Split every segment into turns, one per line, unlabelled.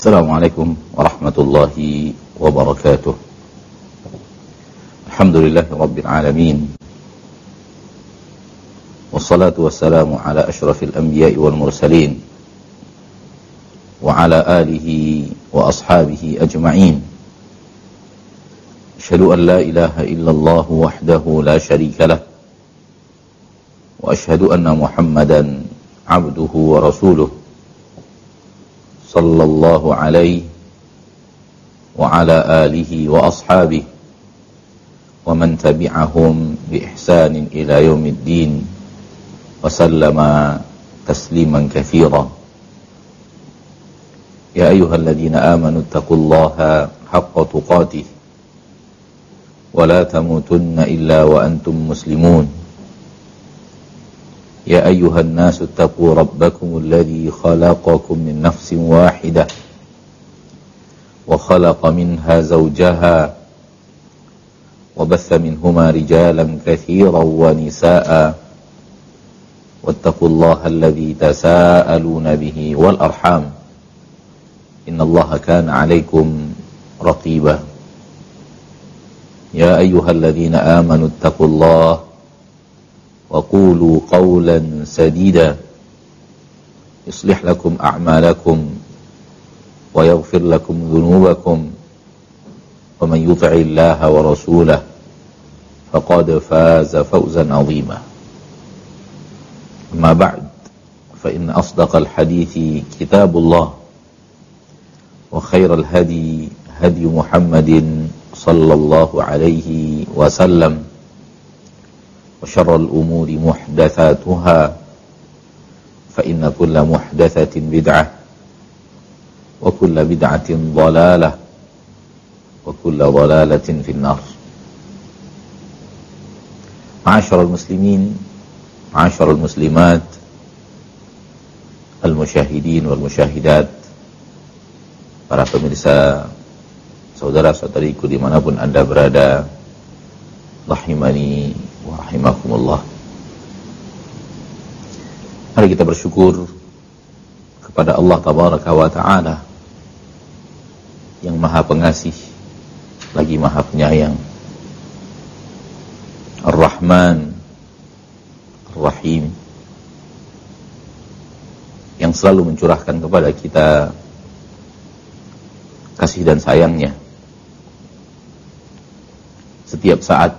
Assalamualaikum warahmatullahi wabarakatuh. Alhamdulillahi rabbil alamin. Wassalatu wassalamu ala ashrafil anbiya'i wal mursalin wa ala alihi wa ashabihi ajma'in. Asyhadu an la ilaha illallah wahdahu la syarika lah wa asyhadu anna Muhammadan abduhu wa rasuluh sallallahu alaihi wa ala alihi wa ashabihi wa man tabi'ahum bi ihsanin ila yaumiddin wa sallama tasliman katsira. Ya ayyuhalladzina amanu taqullaha haqqa tuqatih wa la tamutunna illa wa antum muslimun. يا أيها الناس اتقوا ربكم الذي خلقكم من نفس واحدة وخلق منها زوجها وبث منهما رجالا كثيرا ونساء واتقوا الله الذي تساءلون به والأرحام إن الله كان عليكم رقيبا. يا أيها الذين آمنوا اتقوا الله وقولوا قولا سديدا يصلح لكم أعمالكم ويغفر لكم ذنوبكم ومن يطع الله ورسوله فقد فاز فوزا عظيما. أما بعد فإن أصدق الحديث كتاب الله وخير الهدي هدي محمد صلى الله عليه وسلم وشر الأمور محدثاتها فإن كل محدثة بدعة وكل بدعة ضلالة وكل ضلالة في النار. معاشر المسلمين معاشر المسلمات المشاهدين والمشاهدات, para pemirsa, saudara-saudariku dimanapun Anda berada, rahimani wa rahimakumullah. Mari kita bersyukur kepada Allah tabaraka wa ta'ala yang maha pengasih lagi maha penyayang, Ar-Rahman Ar-Rahim, yang selalu mencurahkan kepada kita kasih dan sayangnya setiap saat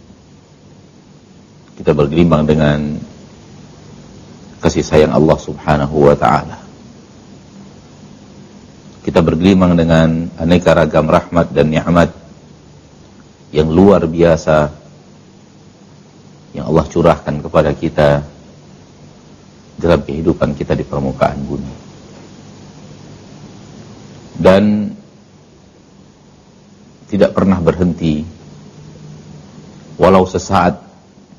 kita bergelimbang dengan kasih sayang Allah subhanahu wa ta'ala. Kita bergelimbang dengan aneka ragam rahmat dan nikmat yang luar biasa yang Allah curahkan kepada kita dalam kehidupan kita di permukaan bumi. Dan tidak pernah berhenti walau sesaat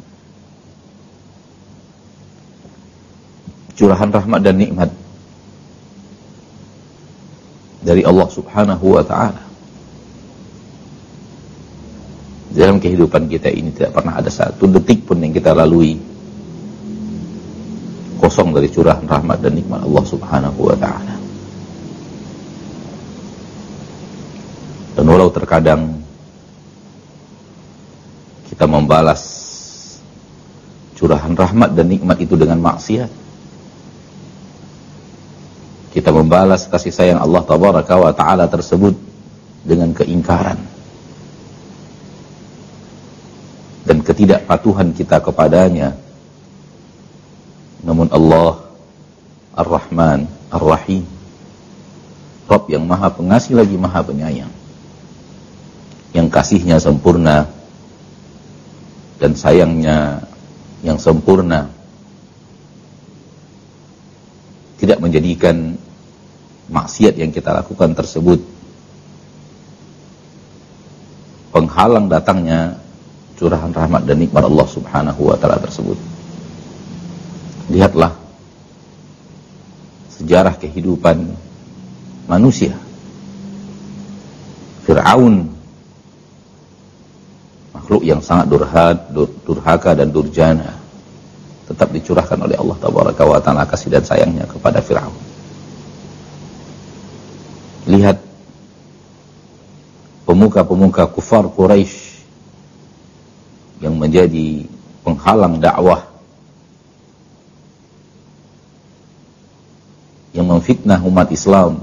curahan rahmat dan nikmat dari Allah subhanahu wa ta'ala dalam kehidupan kita ini. Tidak pernah ada satu detik pun yang kita lalui kosong dari curahan rahmat dan nikmat Allah subhanahu wa ta'ala. Dan walau terkadang kita membalas curahan rahmat dan nikmat itu dengan maksiat, kita membalas kasih sayang Allah tabaraka wa ta'ala tersebut dengan keingkaran dan ketidakpatuhan kita kepadanya. Namun Allah Ar-Rahman Ar-Rahim, Rabb yang maha pengasih lagi maha penyayang, yang kasihnya sempurna dan sayangnya yang sempurna, tidak menjadikan maksiat yang kita lakukan tersebut penghalang datangnya curahan rahmat dan nikmat Allah subhanahu wa ta'ala tersebut. Lihatlah sejarah kehidupan manusia. Fir'aun, makhluk yang sangat durhaka dan durjana, tetap dicurahkan oleh Allah tabaraka wa ta'ala kasih dan sayangnya kepada Fir'aun. Lihat pemuka-pemuka kufar Quraisy yang menjadi penghalang dakwah, yang memfitnah umat Islam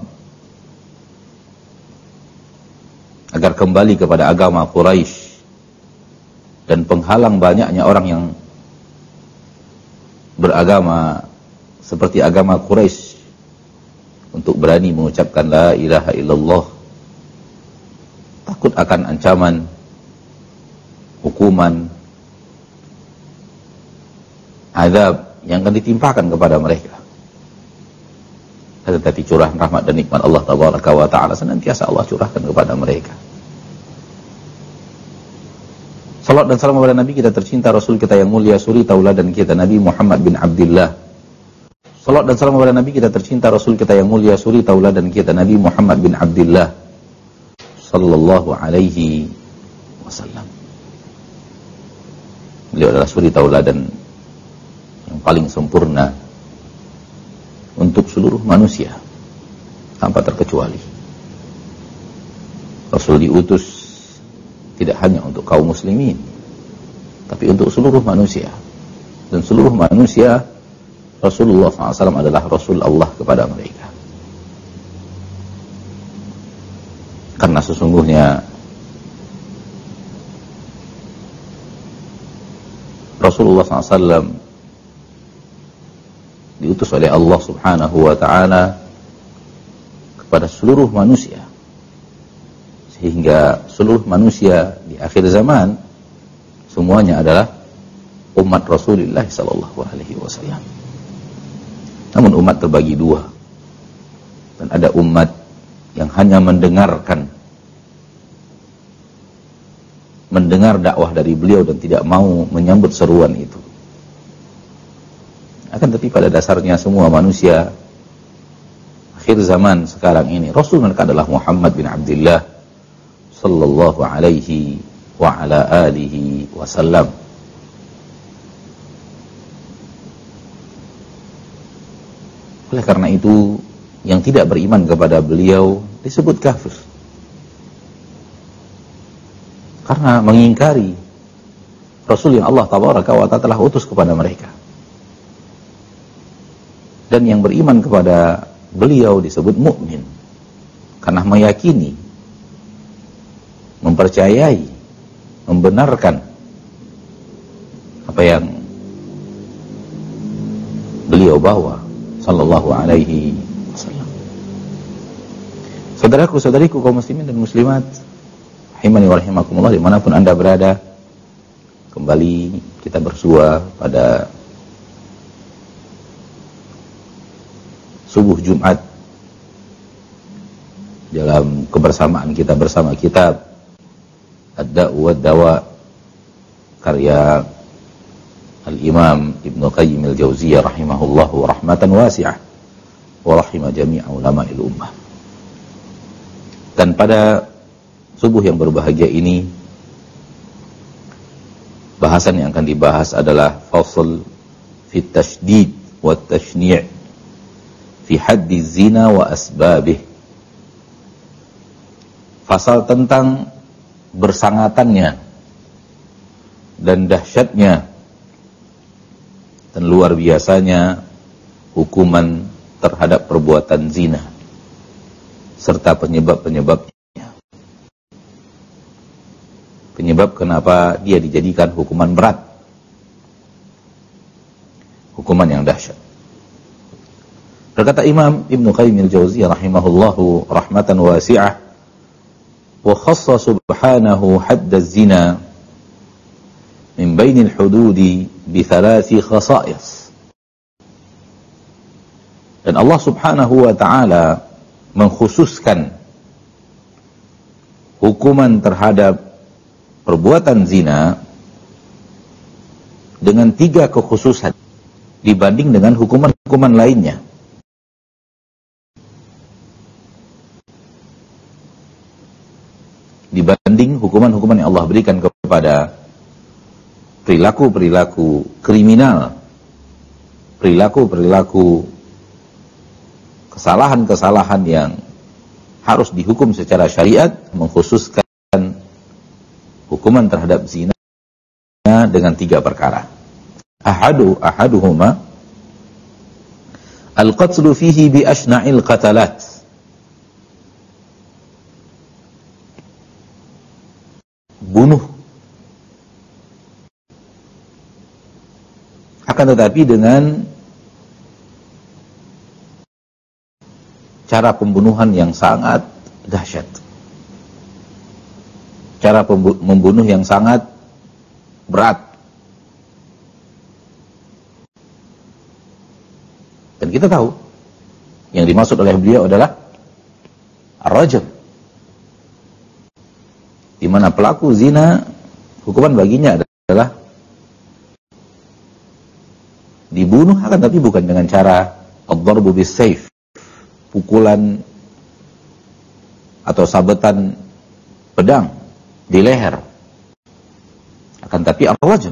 agar kembali kepada agama Quraisy, dan penghalang banyaknya orang yang beragama seperti agama Quraisy untuk berani mengucapkan la ilaha illallah, takut akan ancaman, hukuman, azab yang akan ditimpakan kepada mereka. Tetapi curahan rahmat dan nikmat Allah tabaraka wa ta'ala senantiasa Allah curahkan kepada mereka. Salawat dan salam kepada Nabi kita tercinta, Rasul kita yang mulia, suri tauladan kita, Nabi Muhammad bin Abdullah. Salawat dan salam kepada Nabi kita tercinta, Rasul kita yang mulia, suri tauladan kita, Nabi Muhammad bin Abdullah sallallahu alaihi wasallam. Beliau adalah suri tauladan yang paling sempurna untuk seluruh manusia tanpa terkecuali. Rasul diutus tidak hanya untuk kaum muslimin, tapi untuk seluruh manusia. Dan seluruh manusia, Rasulullah SAW adalah Rasul Allah kepada mereka. Karena sesungguhnya Rasulullah SAW diutus oleh Allah Subhanahu wa ta'ala kepada seluruh manusia, sehingga seluruh manusia di akhir zaman semuanya adalah umat Rasulullah sallallahu alaihi wasallam. Namun umat terbagi dua, dan ada umat yang hanya mendengar dakwah dari beliau dan tidak mau menyambut seruan itu. Akan tetapi pada dasarnya semua manusia akhir zaman sekarang ini, Rasul mereka adalah Muhammad bin Abdullah sallallahu alaihi wa ala alihi wasallam. Oleh karena itu, yang tidak beriman kepada beliau disebut kafir, karena mengingkari Rasul yang Allah tabaraka wa ta'ala telah utus kepada mereka. Dan yang beriman kepada beliau disebut mukmin, karena meyakini, mempercayai, membenarkan apa yang beliau bawa sallallahu alaihi wasallam. Saudaraku-saudariku kaum muslimin dan muslimat, rahimani wa rahimakumullah, dimanapun Anda berada, kembali kita bersua pada subuh Jumat dalam kebersamaan kita bersama kitab Ad-Da'u wad-Dawa karya Al-Imam Ibnu Qayyim al-Jauziyah rahimahullahu rahmatan wasi'ah wa rahimah jami'a ulama'il ummah. Dan pada subuh yang berbahagia ini, bahasan yang akan dibahas adalah fasl fi tasydid wa tashni' fi haddi zina wa asbabih. Fasal tentang bersangatannya dan dahsyatnya dan luar biasanya hukuman terhadap perbuatan zina serta penyebab-penyebabnya. Penyebab kenapa dia dijadikan hukuman berat, hukuman yang dahsyat. Berkata Imam Ibnu Qayyim al-Jauziyah rahimahullahu rahmatan wasi'ah, wa khassa subhanahu hadd az-zina min bain al-hududi bi thalathi khasa'is. Dan Allah Subhanahu wa ta'ala mengkhususkan hukuman terhadap perbuatan zina dengan 3 kekhususan dibanding dengan hukuman-hukuman lainnya. Dibanding hukuman-hukuman yang Allah berikan kepada perilaku-perilaku kriminal, perilaku-perilaku kesalahan-kesalahan yang harus dihukum secara syariat, mengkhususkan hukuman terhadap zina dengan 3 perkara. Ahaduhuma al-qatlu fihi bi ashna'il qatalat. Bunuh, akan tetapi dengan cara pembunuhan yang sangat dahsyat, cara membunuh yang sangat berat. Dan kita tahu yang dimaksud oleh beliau adalah ar-rajm, di mana pelaku zina hukuman baginya adalah dibunuh, akan tapi bukan dengan cara ad-darbu bis-sayf, pukulan atau sabetan pedang di leher, akan tapi ar-rajm,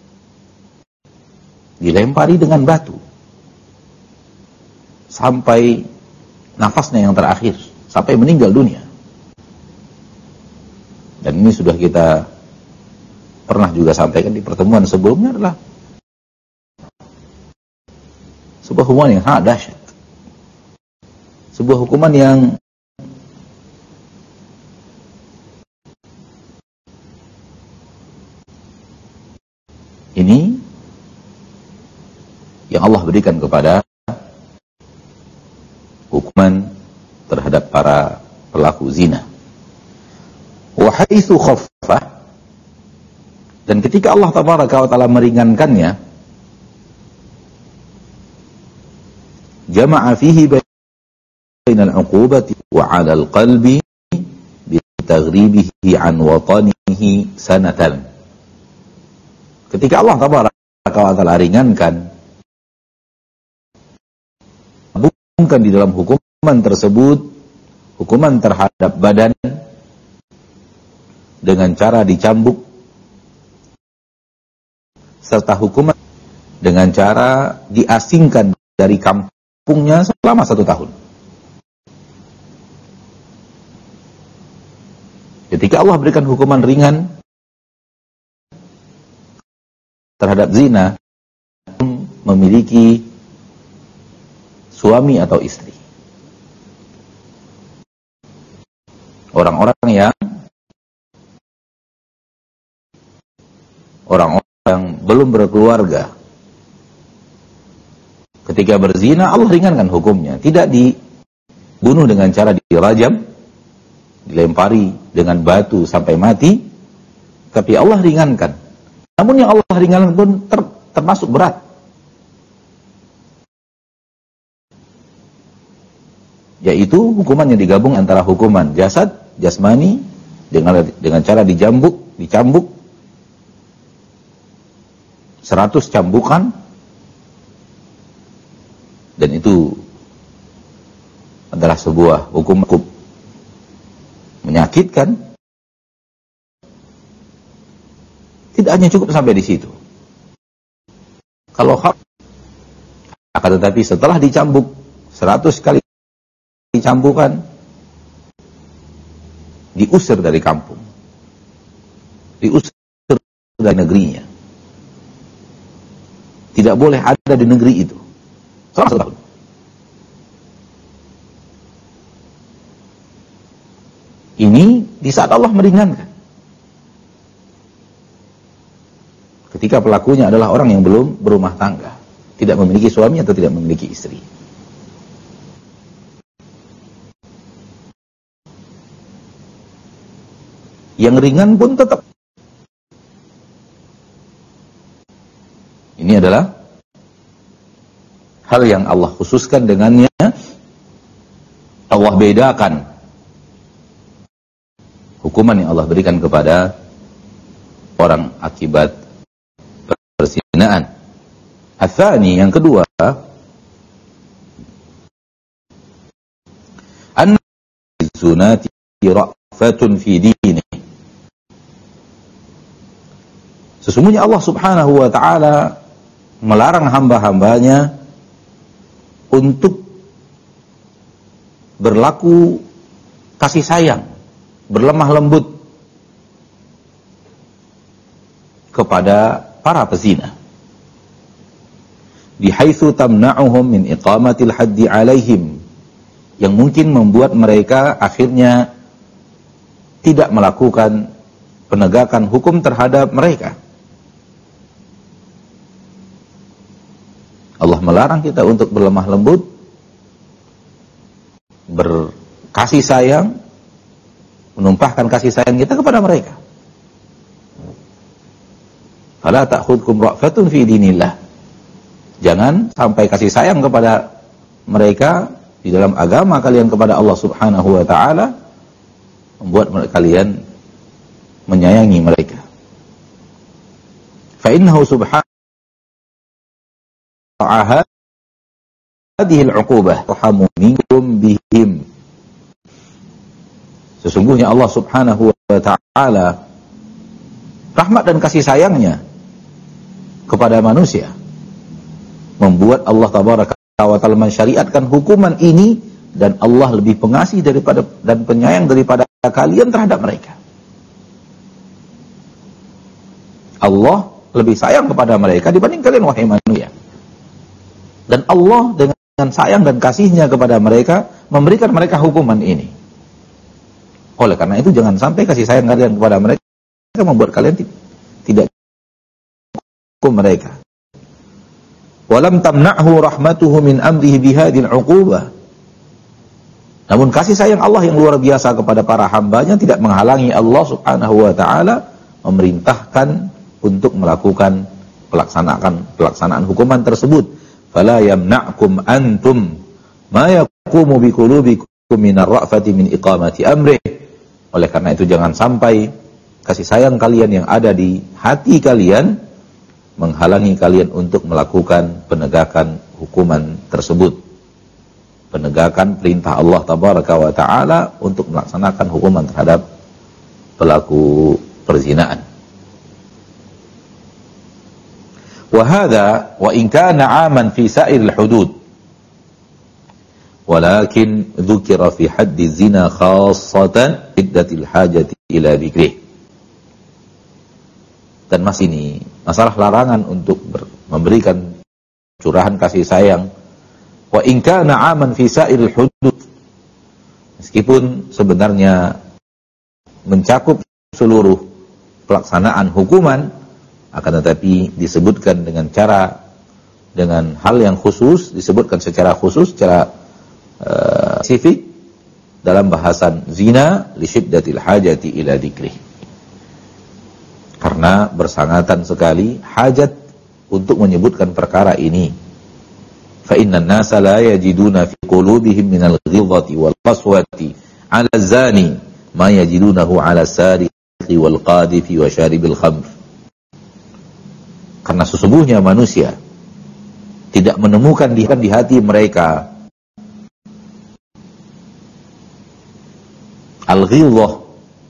dilempari dengan batu sampai nafasnya yang terakhir, sampai meninggal dunia. Dan ini sudah kita pernah juga sampaikan di pertemuan sebelumnya, adalah sebuah hukuman yang sangat dahsyat, sebuah hukuman yang ini yang Allah berikan kepada hukuman terhadap para pelaku zina. Wa haitsu khaffa, dan ketika Allah tabaraka wa taala meringankannya, jama'a fihi bainal 'uqubati wa 'alal qalbi bi taghribihi 'an watanihi sanatan. Ketika Allah tabaraka wa taala ringankan, bukan di dalam hukuman tersebut, hukuman terhadap badan dengan cara dicambuk, serta hukuman dengan cara diasingkan dari kampungnya selama 1 tahun. Ketika Allah berikan hukuman ringan terhadap zina, memiliki suami atau istri, orang-orang yang belum berkeluarga, ketika berzina Allah ringankan hukumnya, tidak dibunuh dengan cara dirajam, dilempari dengan batu sampai mati, tapi Allah ringankan. Namun yang Allah ringankan pun termasuk berat, yaitu hukuman yang digabung antara hukuman jasmani dengan cara dicambuk 100 cambukan, dan itu adalah sebuah hukum menyakitkan. Tidak hanya cukup sampai di situ. Kalau akan tetapi setelah dicambuk 100 kali cambukan, diusir dari kampung, diusir dari negerinya, tidak boleh ada di negeri itu selama 1 tahun. Ini di saat Allah meringankan, ketika pelakunya adalah orang yang belum berumah tangga, tidak memiliki suami atau tidak memiliki istri. Yang ringan pun tetap. Ini adalah hal yang Allah khususkan dengannya. Allah bedakan hukuman yang Allah berikan kepada orang akibat perzinaan. Atsani, yang kedua, anna zunati ra'fatun fi dini. Sesungguhnya Allah subhanahu wa ta'ala melarang hamba-hambanya untuk berlaku kasih sayang, berlemah lembut kepada para pezina. Bihaitsu tamna'uhum min iqamatil haddi 'alaihim, yang mungkin membuat mereka akhirnya tidak melakukan penegakan hukum terhadap mereka. Allah melarang kita untuk berlemah lembut, berkasih sayang, menumpahkan kasih sayang kita kepada mereka. Fala ta'khudhukum ra'fatun fi dinillah. Jangan sampai kasih sayang kepada mereka di dalam agama kalian kepada Allah Subhanahu wa taala membuat kalian menyayangi mereka. Fa innahu subhanahu ta'ala hadhihi al-'uqubah rahamu minkum bihim. Sesungguhnya Allah Subhanahu wa taala rahmat dan kasih sayangnya kepada manusia membuat Allah tabaraka wa ta'ala mensyariatkan hukuman ini, dan Allah lebih pengasih daripada dan penyayang daripada kalian terhadap mereka. Allah lebih sayang kepada mereka dibanding kalian wahai manusia. Dan Allah dengan sayang dan kasihnya kepada mereka memberikan mereka hukuman ini. Oleh karena itu jangan sampai kasih sayang kalian kepada mereka membuat kalian tidak hukum mereka. Walam tamna'hu rahmatuhu min amrihi bihadil 'uqubah. Namun kasih sayang Allah yang luar biasa kepada para hambanya tidak menghalangi Allah Subhanahu wa taala memerintahkan untuk melakukan pelaksanaan hukuman tersebut. Fala yamna'kum antum ma yaqumu biqulubikum min ar-ra'fati min iqamati amrih. Oleh karena itu jangan sampai kasih sayang kalian yang ada di hati kalian menghalangi kalian untuk melakukan penegakan hukuman tersebut, penegakan perintah Allah tabaraka wa ta'ala untuk melaksanakan hukuman terhadap pelaku perzinaan. Wa hadha wa in kana 'aman fi sa'iril hudud, walakin dzukira fi haddi zina khassatan iddatil hajati ila dzikrih. Dan masih ini masalah larangan untuk memberikan curahan kasih sayang. Wa in kana 'aman fi sa'iril hudud, meskipun sebenarnya mencakup seluruh pelaksanaan hukuman, akan tetapi disebutkan dengan hal yang khusus, disebutkan secara khusus, secara spesifik dalam bahasan zina li syiddatil hajati ila dzikrih. Karena bersangatan sekali hajat untuk menyebutkan perkara ini. Fa innan nasa la yajiduna fi qulubihim minal ghidhati wal qaswati 'ala zani ma yajidunahu 'ala sariqi wal qadifi wa syaribil khamr. Karena sesungguhnya manusia tidak menemukan di hati mereka al-ghidhah,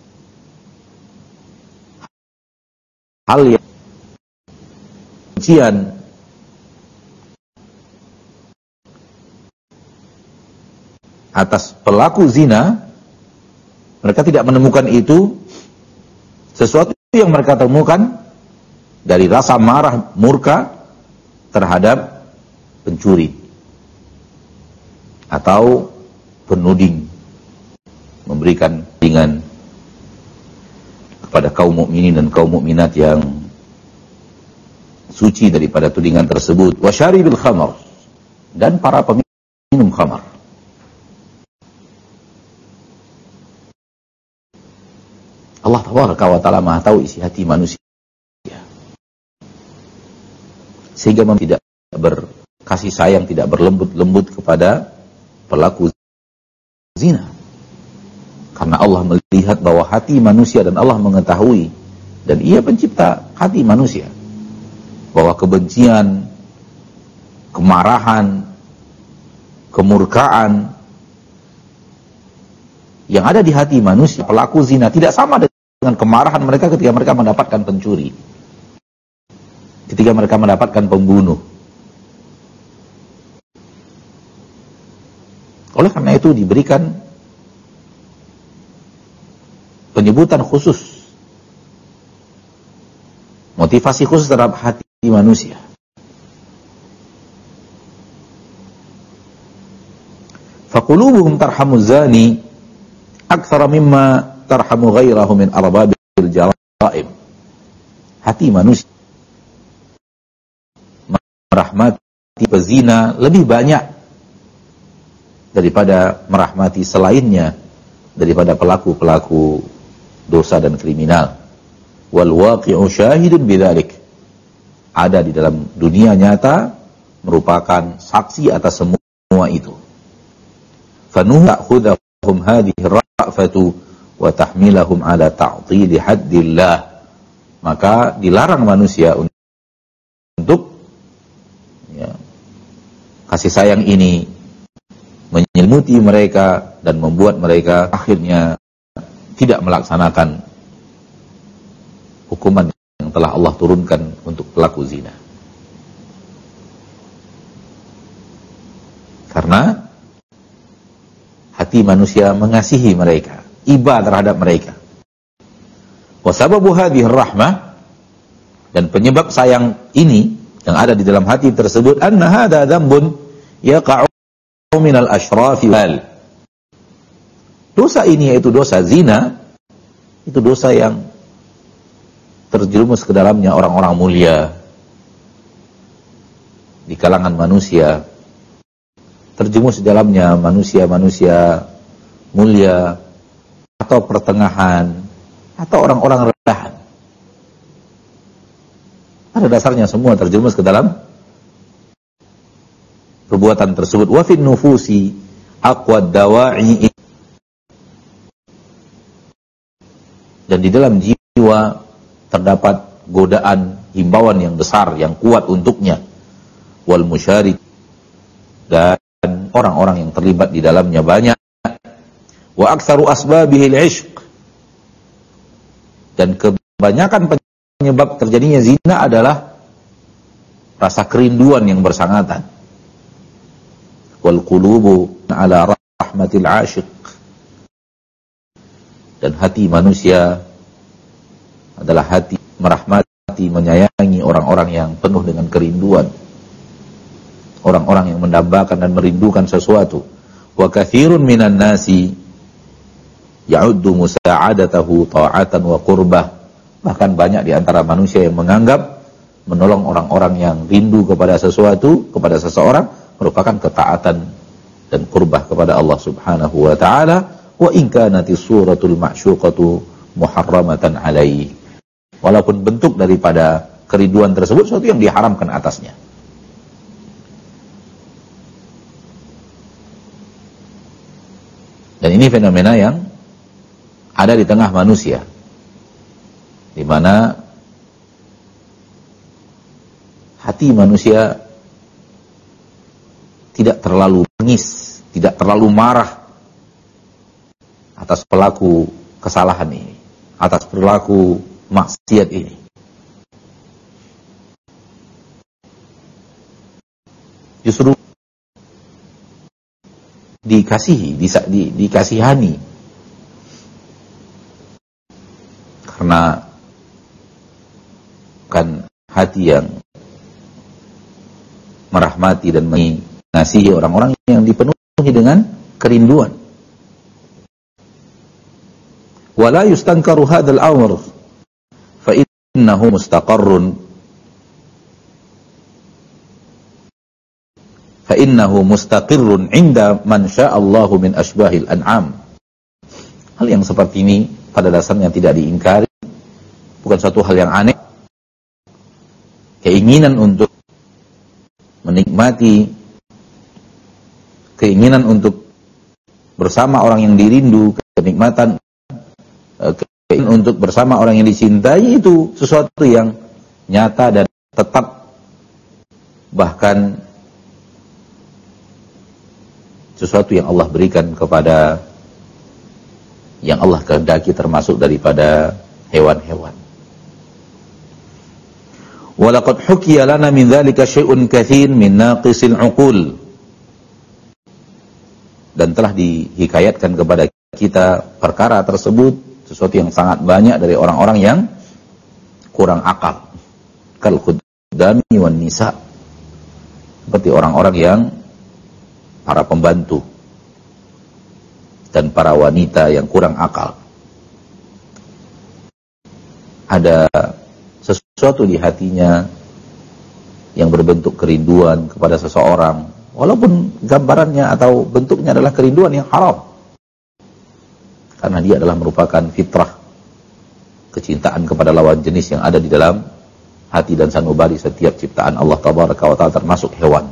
hal yang kebencian atas pelaku zina. Mereka tidak menemukan itu. Sesuatu yang mereka temukan dari rasa marah, murka terhadap pencuri atau penuding, memberikan tudingan kepada kaum mukminin dan kaum mukminat yang suci daripada tudingan tersebut. Wa syaribil khamar, dan para peminum khamar. Allah tabaraka wa ta'ala Maha tahu isi hati manusia, sehingga tidak berkasih sayang, tidak berlembut-lembut kepada pelaku zina. Karena Allah melihat bahwa hati manusia, dan Allah mengetahui, dan Ia pencipta hati manusia, bahwa kebencian, kemarahan, kemurkaan yang ada di hati manusia pelaku zina tidak sama dengan kemarahan mereka ketika mereka mendapatkan pencuri, ketika mereka mendapatkan pembunuh. Oleh karena itu diberikan penyebutan khusus, motivasi khusus terhadap hati manusia. Faqulubuhum tarhamu zani aktsara mimma tarhamu ghairahu min arbabil jaraim. Hati manusia merahmati pezina lebih banyak daripada merahmati selainnya daripada pelaku-pelaku dosa dan kriminal. Wal waqi'u syahidun bidzalik. Ada di dalam dunia nyata merupakan saksi atas semua itu. Fanuh ta'khudhahum hadhihi ra'fatu wa tahmilahum ala ta'til haddillah. Maka dilarang manusia untuk kasih sayang ini menyelimuti mereka dan membuat mereka akhirnya tidak melaksanakan hukuman yang telah Allah turunkan untuk pelaku zina. Karena hati manusia mengasihi mereka, iba terhadap mereka. Wa sababu hadhihi rahmah, dan penyebab sayang ini yang ada di dalam hati tersebut, anna hadza dzambun yaqa'u minal ashrafi wal. Dosa ini yaitu dosa zina, itu dosa yang terjerumus ke dalamnya orang-orang mulia di kalangan manusia, terjerumus di dalamnya manusia-manusia mulia atau pertengahan atau orang-orang rendahan. Pada dasarnya semua terjerumus ke dalam perbuatan tersebut. Wa fin nufusi aqwa dawa'i, dan di dalam jiwa terdapat godaan himbauan yang besar yang kuat untuknya. Wal musyarik, dan orang-orang yang terlibat di dalamnya banyak. Wa aktsaru asbabihi al-'ishq, dan kebanyakan penyebab terjadinya zina adalah rasa kerinduan yang bersangatan. Wal qulubu ala rahmatil 'ashiq, dan hati manusia adalah hati merahmati, menyayangi orang-orang yang penuh dengan kerinduan, orang-orang yang mendambakan dan merindukan sesuatu. Wa katsirun minan nasi ya'uddu musa'adatahu ta'atan wa qurbah. Bahkan banyak di antara manusia yang menganggap menolong orang-orang yang rindu kepada sesuatu, kepada seseorang, merupakan ketaatan dan qurbah kepada Allah Subhanahu wa ta'ala. Wa in kanati suratul ma'syuqatu muharramatan alaihi. Walaupun bentuk daripada kerinduan tersebut sesuatu yang diharamkan atasnya. Dan ini fenomena yang ada di tengah manusia, di mana hati manusia tidak terlalu bengis, tidak terlalu marah atas pelaku kesalahan ini, atas perilaku maksiat ini. Justru dikasihani, karena kan hati yang merahmati dan mengasihi orang-orang yang dipenuhi dengan kerinduan. Wala yustankaru hadzal amr fa innahu mustaqirrun 'inda man sya'allahu min asbahil an'am. Hal yang seperti ini pada dasarnya tidak diingkari, bukan suatu hal yang aneh. Keinginan untuk menikmati, keinginan untuk bersama orang yang dirindu, kenikmatan, keinginan untuk bersama orang yang dicintai, itu sesuatu yang nyata dan tetap, bahkan sesuatu yang Allah berikan kepada yang Allah kehendaki, termasuk daripada hewan-hewan. Walaqad hukiya lana min dzalika syai'un katsir min naqisil 'uqul. Dan telah dihikayatkan kepada kita perkara tersebut sesuatu yang sangat banyak dari orang-orang yang kurang akal. Kal khuddami wan nisa, seperti orang-orang yang para pembantu dan para wanita yang kurang akal. Ada sesuatu di hatinya yang berbentuk kerinduan kepada seseorang, walaupun gambarannya atau bentuknya adalah kerinduan yang haram, karena dia adalah merupakan fitrah kecintaan kepada lawan jenis yang ada di dalam hati dan sanubari setiap ciptaan Allah Tabaraka wa Ta'ala, termasuk hewan.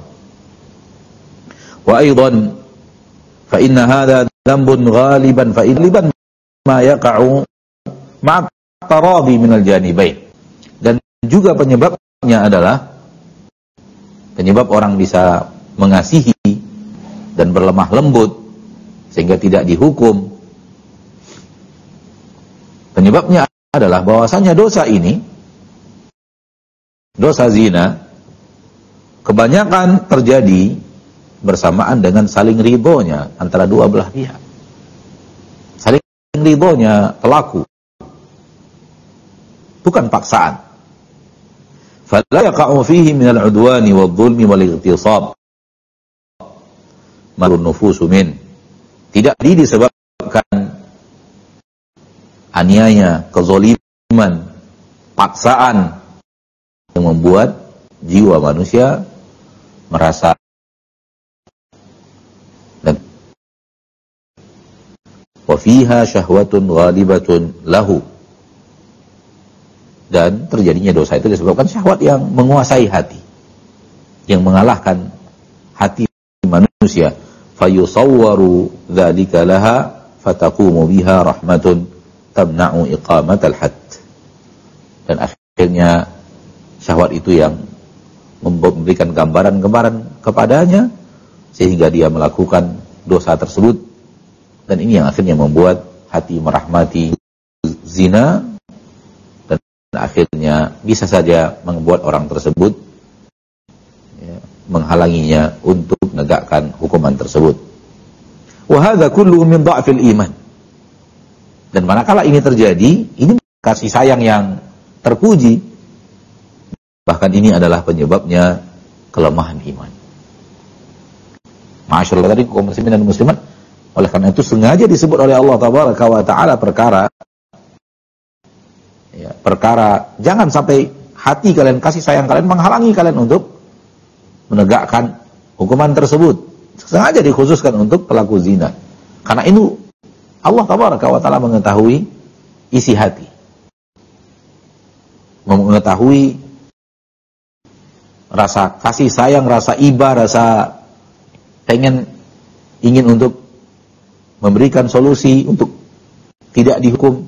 Wa aidan fa inna hadha dhanbun ghaliban fa idliban ma yaqa'u ma'a taradi minal janibain. Dan juga penyebabnya adalah penyebab orang bisa mengasihi dan berlemah lembut sehingga tidak dihukum. Penyebabnya adalah bahwasanya dosa ini, dosa zina, kebanyakan terjadi bersamaan dengan saling ridhonya antara dua belah pihak. Saling ridhonya pelaku, bukan paksaan. Fala yaqa'u fihi min al-'udwani wal-dhulmi wal-ightisab malun nufusu min. Tidak disebabkan aniaya, kezaliman, paksaan yang membuat jiwa manusia merasa dan wa fiha syahwatun ghalibatun lahu, dan terjadinya dosa itu disebabkan syahwat yang menguasai hati, yang mengalahkan hati manusia. Fayusawwaru dzalika laha fataqumu biha rahmatun tamna'u iqamatal hadd. Dan akhirnya syahwat itu yang memberikan gambaran-gambaran kepadanya sehingga dia melakukan dosa tersebut, dan ini yang akhirnya membuat hati merahmati zina, dan akhirnya bisa saja membuat orang tersebut menghalanginya untuk menegakkan hukuman tersebut. Wa hadza kulluhu min dha'fil iman. Dan manakala ini terjadi, ini kasih sayang yang terpuji, bahkan ini adalah penyebabnya kelemahan iman. Ma'asyiral tadi kaum muslimin dan muslimat, oleh karena itu sengaja disebut oleh Allah Tabaraka wa Ta'ala perkara jangan sampai hati kalian, kasih sayang kalian menghalangi kalian untuk menegakkan hukuman tersebut. Sengaja dikhususkan untuk pelaku zina, karena itu Allah Tabaraka wa Ta'ala mengetahui isi hati, mengetahui rasa kasih sayang, rasa iba, rasa ingin untuk memberikan solusi untuk tidak dihukum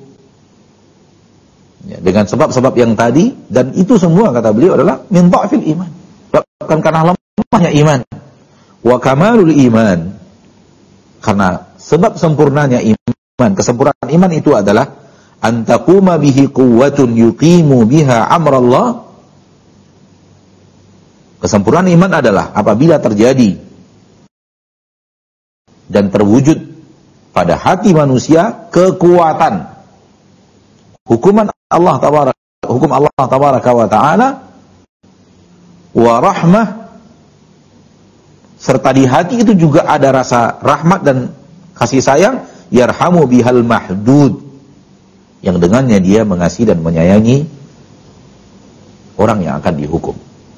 dengan sebab-sebab yang tadi. Dan itu semua, kata beliau, adalah min dha'fil iman, bukan karena lemahnya iman. Wa kamalul iman, karena sebab sempurnanya iman, kesempurnaan iman itu adalah antaquma bihi quwwatun yuqimu biha amrallah. Kesempurnaan iman adalah apabila terjadi dan terwujud pada hati manusia kekuatan hukum Allah Tabaraka wa Ta'ala wa rahmah, serta di hati itu juga ada rasa rahmat dan kasih sayang, yarhamu bihal mahdud, yang dengannya dia mengasihi dan menyayangi orang yang akan dihukum.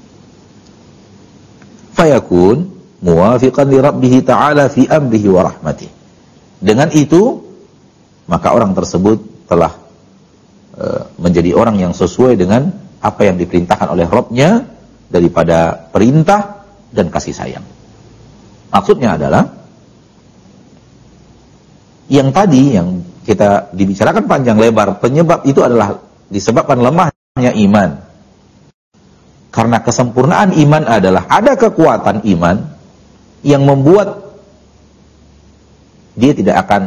Fayakun muwafiqan li rabbih ta'ala fi amrihi wa rahmatih. Dengan itu maka orang tersebut telah menjadi orang yang sesuai dengan apa yang diperintahkan oleh Rabb-nya daripada perintah dan kasih sayang. Maksudnya adalah yang tadi yang kita dibicarakan panjang lebar, penyebab itu adalah disebabkan lemahnya iman. Karena kesempurnaan iman adalah ada kekuatan iman yang membuat dia tidak akan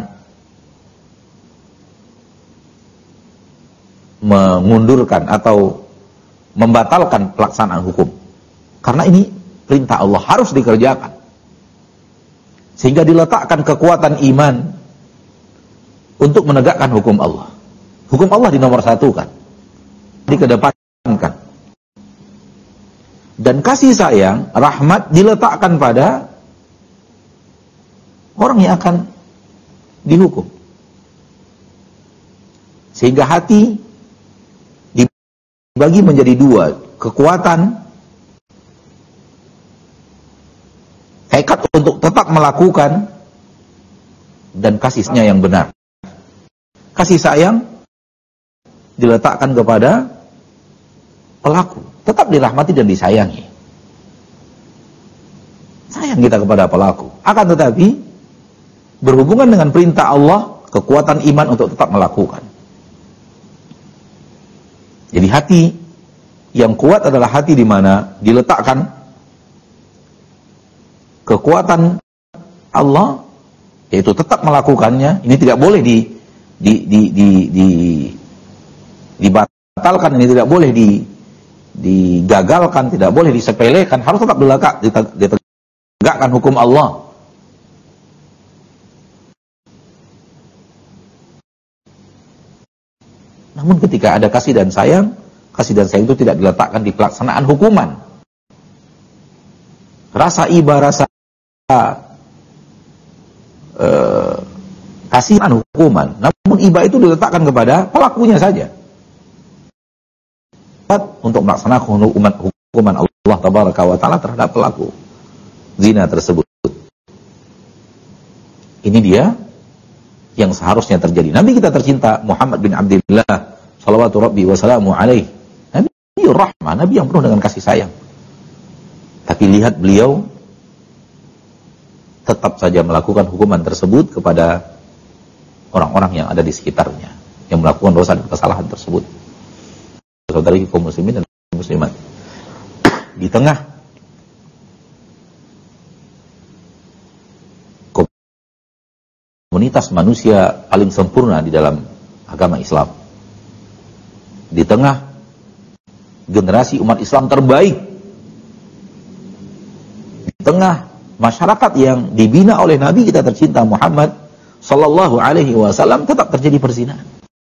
mengundurkan atau membatalkan pelaksanaan hukum. Karena ini perintah Allah, harus dikerjakan. Sehingga diletakkan kekuatan iman untuk menegakkan hukum Allah. Hukum Allah dinomor satukan, dikedepankan. Dan kasih sayang, rahmat diletakkan pada orang yang akan dihukum. Sehingga hati dibagi menjadi dua, kekuatan tekad untuk tetap melakukan dan kasihnya yang benar. Kasih sayang diletakkan kepada pelaku, tetap dirahmati dan disayangi. Sayang kita kepada pelaku, akan tetapi berhubungan dengan perintah Allah, kekuatan iman untuk tetap melakukan. Jadi hati yang kuat adalah hati di mana diletakkan kekuatan Allah, yaitu tetap melakukannya. Ini tidak boleh dibatalkan, ini tidak boleh digagalkan, tidak boleh disepelekan, harus tetap ditegakkan hukum Allah. Namun ketika ada kasih dan sayang itu tidak diletakkan di pelaksanaan hukuman. Rasa iba, rasa kasihan hukuman. Namun iba itu diletakkan kepada pelakunya saja. Untuk melaksanakan hukuman Allah Tabaraka wa Ta'ala terhadap pelaku zina tersebut. Ini dia yang seharusnya terjadi. Nabi kita tercinta Muhammad bin Abdullah salawatu rabbi wa salamu alaih, Nabi rahmah, Nabi yang penuh dengan kasih sayang. Tapi lihat beliau tetap saja melakukan hukuman tersebut kepada orang-orang yang ada di sekitarnya, yang melakukan dosa dan kesalahan tersebut. Saudari kaum muslimin dan muslimat, di tengah komunitas manusia paling sempurna di dalam agama Islam, di tengah generasi umat Islam terbaik, di tengah masyarakat yang dibina oleh Nabi kita tercinta Muhammad sallallahu alaihi wasallam, tetap terjadi perzinahan.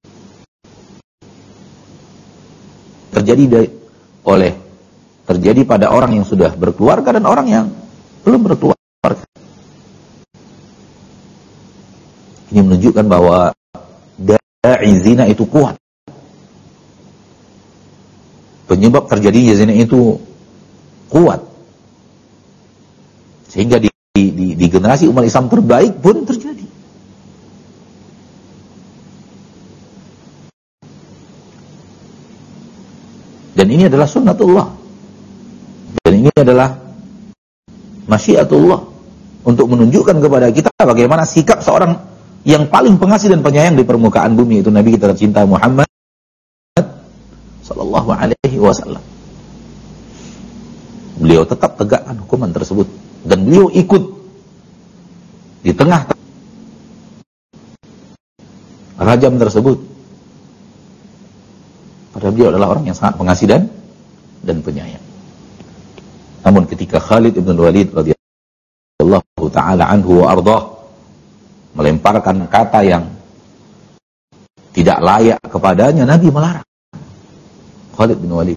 Terjadi pada orang yang sudah berkeluarga dan orang yang belum berkeluarga. Ini menunjukkan bahwa da'i zina itu kuat. Penyebab terjadinya zina itu kuat. Sehingga di generasi umat Islam terbaik pun terjadi. Dan ini adalah sunnatullah. Dan ini adalah masyiatullah untuk menunjukkan kepada kita bagaimana sikap seorang yang paling pengasih dan penyayang di permukaan bumi, itu Nabi kita tercinta Muhammad sallallahu alaihi wasallam. Beliau tetap tegakkan hukuman tersebut dan beliau ikut di tengah rajam tersebut. Padahal beliau adalah orang yang sangat pengasih dan penyayang. Namun ketika Khalid ibn Walid radhiyallahu taala anhu wa ardhah melemparkan kata yang tidak layak kepadanya, Nabi melarang Khalid bin Walid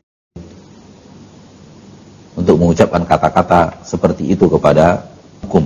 untuk mengucapkan kata-kata seperti itu kepada hukum,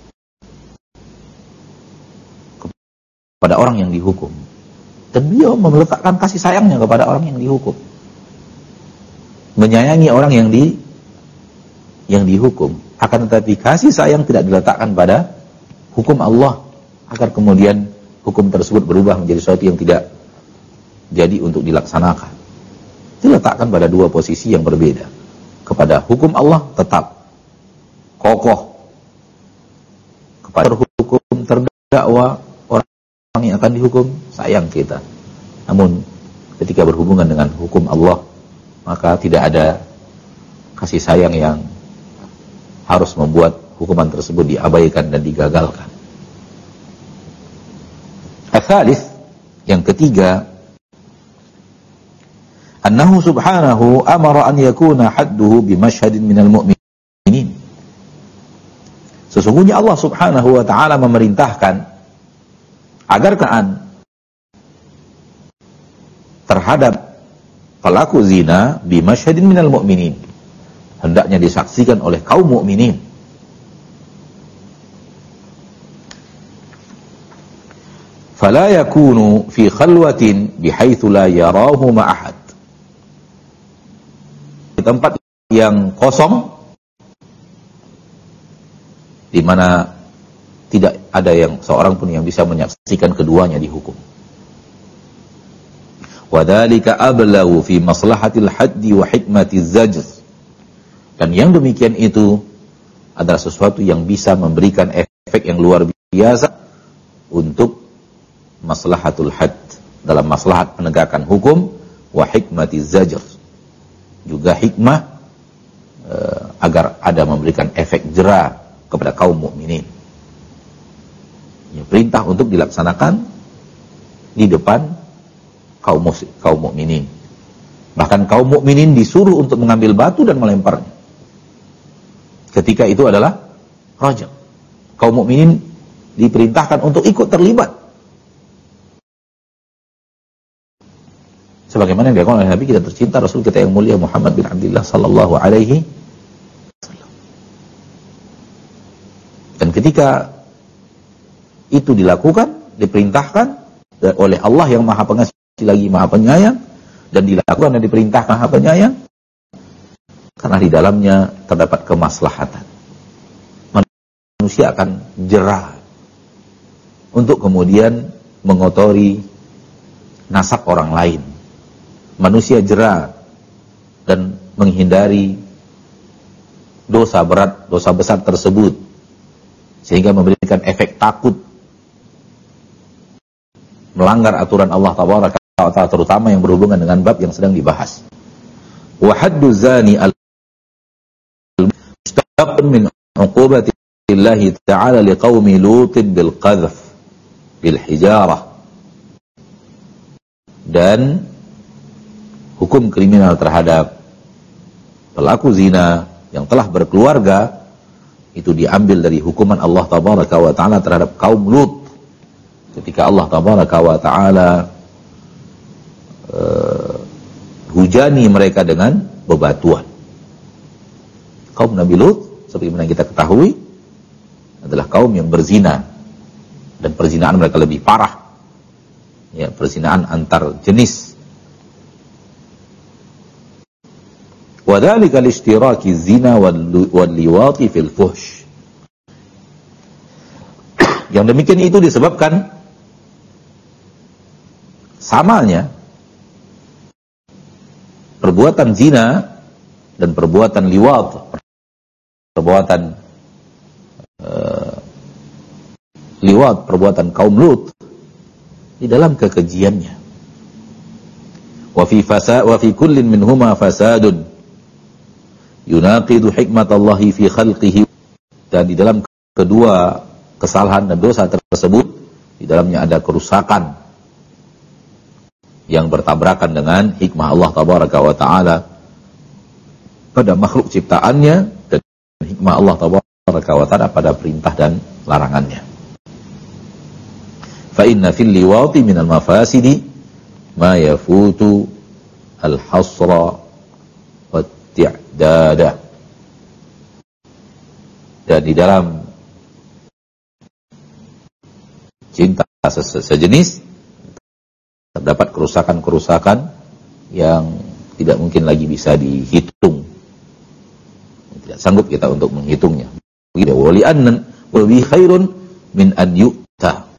kepada orang yang dihukum. Dan beliau meletakkan kasih sayangnya kepada orang yang dihukum, menyayangi orang yang dihukum. Akan tetapi kasih sayang tidak diletakkan pada hukum Allah, agar kemudian hukum tersebut berubah menjadi sesuatu yang tidak jadi untuk dilaksanakan. Diletakkan pada dua posisi yang berbeda. Kepada hukum Allah tetap kokoh, kepada hukum terdakwa orang yang akan dihukum sayang kita. Namun ketika berhubungan dengan hukum Allah, maka tidak ada kasih sayang yang harus membuat hukuman tersebut diabaikan dan digagalkan. Al-thalith, yang ketiga, annahu subhanahu amara an yakuna hadduhu bimashhadin minal mu'minin. Sesungguhnya Allah subhanahu wa ta'ala memerintahkan agar terhadap pelaku zina bimasyhadin minal mu'minin, hendaknya disaksikan oleh kaum mukminin. Fala yakunu fi khalwatin bihaitsu la yarahu ma'ahad, di tempat yang kosong di mana tidak ada yang seorang pun yang bisa menyaksikan keduanya dihukum. Wadzalika ablaghu fi maslahatil haddi wa hikmatiz zajr. Dan yang demikian itu adalah sesuatu yang bisa memberikan efek yang luar biasa untuk maslahatul hadd, dalam maslahat penegakan hukum, wa hikmatiz zajr, juga hikmah agar ada memberikan efek jera kepada kaum mukminin. Ya, perintah untuk dilaksanakan di depan kaum mukminin. Bahkan kaum mukminin disuruh untuk mengambil batu dan melemparnya. Ketika itu adalah rajam. Kaum mukminin diperintahkan untuk ikut terlibat. Sebagaimana yang dilakukan oleh Nabi kita tercinta, Rasul kita yang mulia Muhammad bin Abdullah sallallahu alaihi wasallam. Dan ketika itu dilakukan, diperintahkan oleh Allah yang Maha Pengasih lagi Maha Penyayang, dan dilakukan dan diperintahkan Maha Penyayang karena di dalamnya terdapat kemaslahatan. Manusia akan jera untuk kemudian mengotori nasab orang lain. Manusia jera dan menghindari dosa berat, dosa besar tersebut, sehingga memberikan efek takut melanggar aturan Allah Tabaraka wa Ta'ala, terutama yang berhubungan dengan bab yang sedang dibahas. Wa haddu zani al-mustaqim min uqubati Allah Ta'ala liqaumi Lut bil qadhf bil hijarah. Dan hukum kriminal terhadap pelaku zina yang telah berkeluarga itu diambil dari hukuman Allah Tabaraka wa Ta'ala terhadap kaum Lut ketika Allah Tabaraka wa Ta'ala hujani mereka dengan bebatuan. Kaum Nabi Lut, seperti yang kita ketahui, adalah kaum yang berzina, dan perzinaan mereka lebih parah, ya, perzinaan antar jenis. Wadzalika li-ishtiraki zina wal liwati fil fuhsh. Yang demikian itu disebabkan samanya perbuatan zina dan perbuatan liwat, perbuatan liwat, perbuatan kaum Lut di dalam kekejiannya. Wa fi kullin minhuma fasadun yunaqidu hikmatallahi fi khalqihi. Dan di dalam kedua kesalahan dan dosa tersebut, di dalamnya ada kerusakan yang bertabrakan dengan hikmah Allah Tabaraka wa Ta'ala pada makhluk ciptaannya, dan hikmah Allah Tabaraka wa Ta'ala pada perintah dan larangannya. Fa inna fil liwati minal mafasidi ma yafutu al-hasra wa ti'dada. Dan di dalam cinta sejenis terdapat kerusakan-kerusakan yang tidak mungkin lagi bisa dihitung. Tidak sanggup kita untuk menghitungnya. Wali annan wa bi khairun min an yu'ta.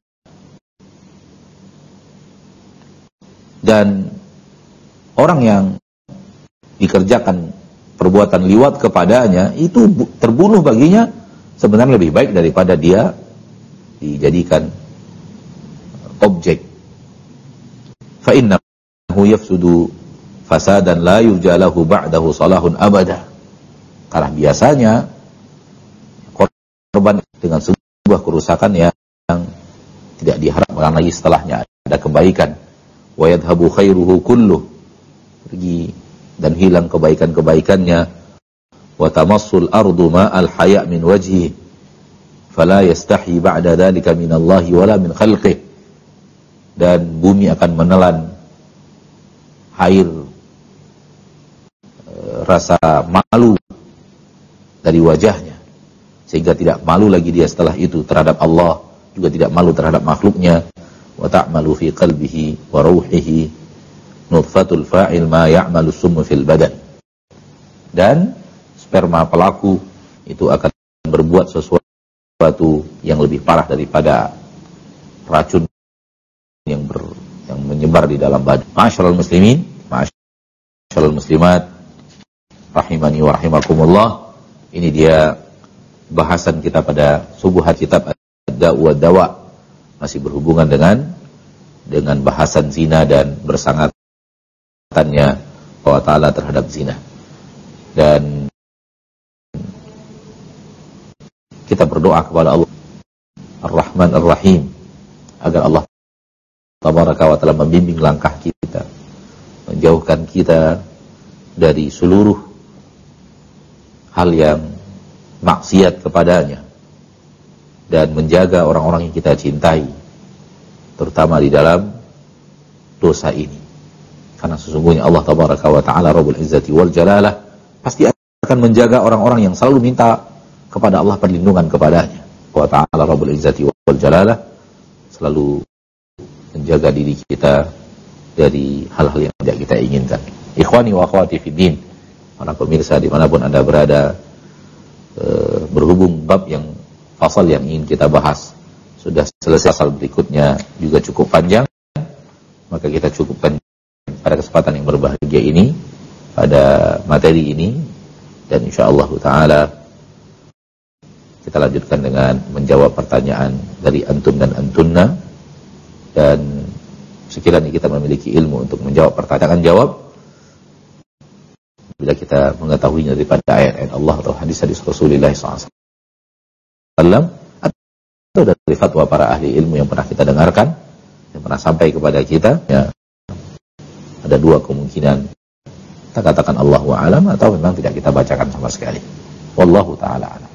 Dan orang yang dikerjakan perbuatan liwat kepadanya itu terbunuh baginya sebenarnya lebih baik daripada dia dijadikan objek. Fa innahu yafsudu fasadan la yurjalahu ba'dahu salahun abada. Karena biasanya korban dengan sebuah kerusakan yang tidak diharapkan lagi setelahnya ada kebaikan. Wa yadhhabu khairuhu kulluh, pergi dan hilang kebaikan-kebaikannya. Wa tamassul ardu ma'al haya' min wajhi fala yastahi ba'da dhalika min Allah wala min khalqih. Dan bumi akan menelan air rasa malu dari wajahnya, sehingga tidak malu lagi dia setelah itu terhadap Allah, juga tidak malu terhadap makhluknya. Wa ta'malu fi qalbihi wa ruhihi nutfatul fa'il ma ya'malu summu fil badan. Dan sperma pelaku itu akan berbuat sesuatu yang lebih parah daripada racun yang menyebar di dalam badan. Ma'asyiral muslimin, ma'asyiral muslimat, rahimani wa rahimakumullah. Ini dia bahasan kita pada subuhat kitab Ad-Da' wa Dawa, masih berhubungan dengan bahasan zina dan bersangatannya Allah Ta'ala terhadap zina. Dan kita berdoa kepada Allah Ar-Rahman Ar-Rahim agar Allah Tabaraka wa Ta'ala membimbing langkah kita, menjauhkan kita dari seluruh hal yang maksiat kepadanya, dan menjaga orang-orang yang kita cintai, terutama di dalam dosa ini. Karena sesungguhnya Allah Tabaraka wa Ta'ala Rabbul Izzati wal Jalalah pasti akan menjaga orang-orang yang selalu minta kepada Allah perlindungan kepadanya. Allah Ta'ala Rabbul Izzati wal Jalalah selalu menjaga diri kita dari hal-hal yang tidak kita inginkan. Ikhwani wa akhwati fiddin, para pemirsa dimanapun Anda berada, berhubung bab yang fasal yang ingin kita bahas sudah selesai, fasal berikutnya juga cukup panjang, maka kita cukupkan pada kesempatan yang berbahagia ini, pada materi ini, dan insyaallah ta'ala kita lanjutkan dengan menjawab pertanyaan dari antum dan antunna. Dan sekiranya kita memiliki ilmu untuk menjawab pertanyaan jawab, bila kita mengetahuinya daripada ayat-ayat Allah atau hadis-hadis Rasulullah SAW, atau dari fatwa para ahli ilmu yang pernah kita dengarkan, yang pernah sampai kepada kita, ya, ada dua kemungkinan. Kita katakan Allahu a'lam, atau memang tidak kita bacakan sama sekali. Wallahu ta'ala a'lam.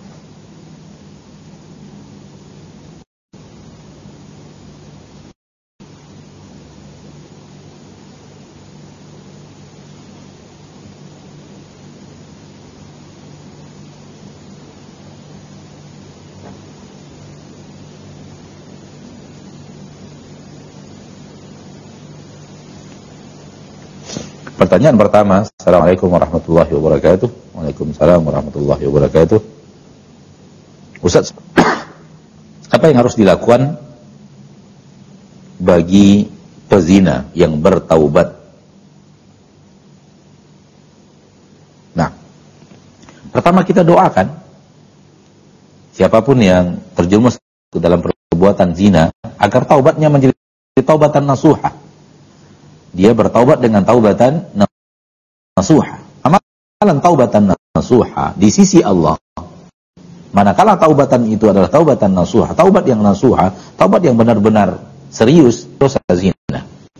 Pertanyaan pertama, Assalamualaikum warahmatullahi wabarakatuh. Waalaikumsalam warahmatullahi wabarakatuh. Ustaz, apa yang harus dilakukan bagi pezina yang bertaubat? Nah, pertama kita doakan siapapun yang terjerumus ke dalam perbuatan zina agar taubatnya menjadi taubatan nasuha. Dia bertaubat dengan taubatan nasuha. Amalan taubatan nasuha di sisi Allah, manakala taubatan itu adalah taubatan nasuha, taubat yang nasuha, taubat yang benar-benar serius, dosa zina,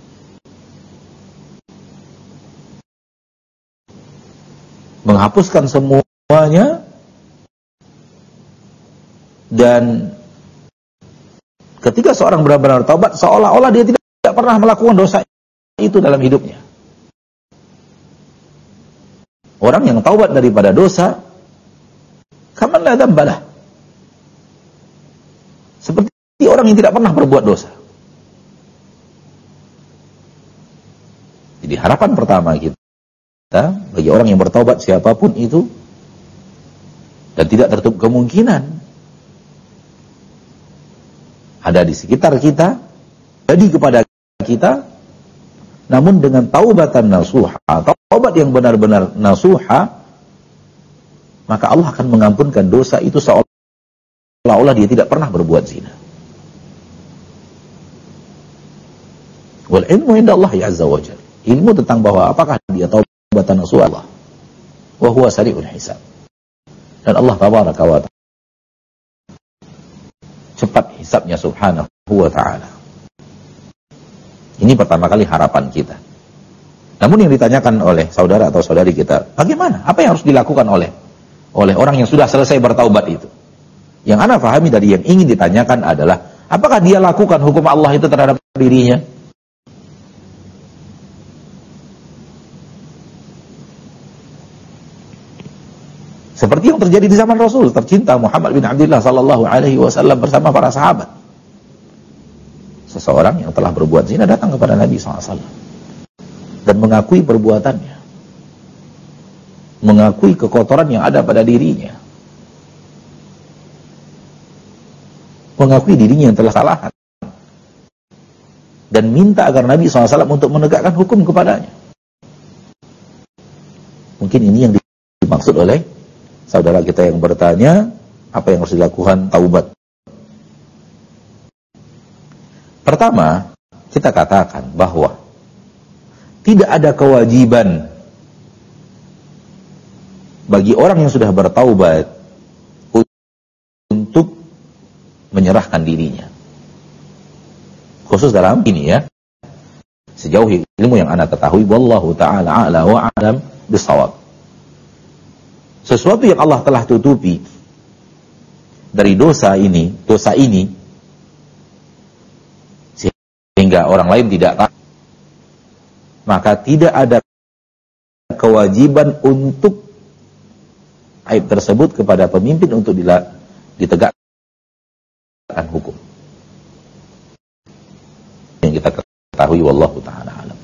menghapuskan semuanya, dan ketika seorang benar-benar taubat, seolah-olah dia tidak pernah melakukan dosa itu dalam hidupnya. Orang yang taubat daripada dosa, kaman la dzambalah, seperti orang yang tidak pernah berbuat dosa. Jadi harapan pertama kita bagi orang yang bertaubat siapapun itu, dan tidak tertutup kemungkinan ada di sekitar kita, jadi kepada kita, namun dengan taubatan nasuha, taubat yang benar-benar nasuha, maka Allah akan mengampunkan dosa itu seolah-olah dia tidak pernah berbuat zina. Wal ilmu inda Allah azza wa jalla. Ilmu tentang bahwa apakah dia taubatan nasuha Allah. Wa huwa sari'ul hisab. Dan Allah tabaraka wa ta'ala cepat hisabnya subhanahu wa ta'ala. Ini pertama kali harapan kita. Namun yang ditanyakan oleh saudara atau saudari kita, bagaimana? Apa yang harus dilakukan oleh orang yang sudah selesai bertaubat itu? Yang ana pahami dari yang ingin ditanyakan adalah, apakah dia lakukan hukum Allah itu terhadap dirinya? Seperti yang terjadi di zaman Rasul tercinta Muhammad bin Abdullah sallallahu alaihi wasallam bersama para sahabat. Seseorang yang telah berbuat zina datang kepada Nabi SAW dan mengakui perbuatannya, mengakui kekotoran yang ada pada dirinya, mengakui dirinya yang telah salah, dan minta agar Nabi SAW untuk menegakkan hukum kepadanya. Mungkin ini yang dimaksud oleh saudara kita yang bertanya, apa yang harus dilakukan taubat. Pertama, kita katakan bahwa tidak ada kewajiban bagi orang yang sudah bertaubat untuk menyerahkan dirinya. Khusus dalam ini ya, sejauh ilmu yang Anda ketahui, wallahu ta'ala a'la wa a'lam bisawab. Sesuatu yang Allah telah tutupi dari dosa ini, sehingga orang lain tidak tahu, maka tidak ada kewajiban untuk aib tersebut kepada pemimpin untuk ditegakkan hukum. Yang kita ketahui, wallahu ta'ala alam.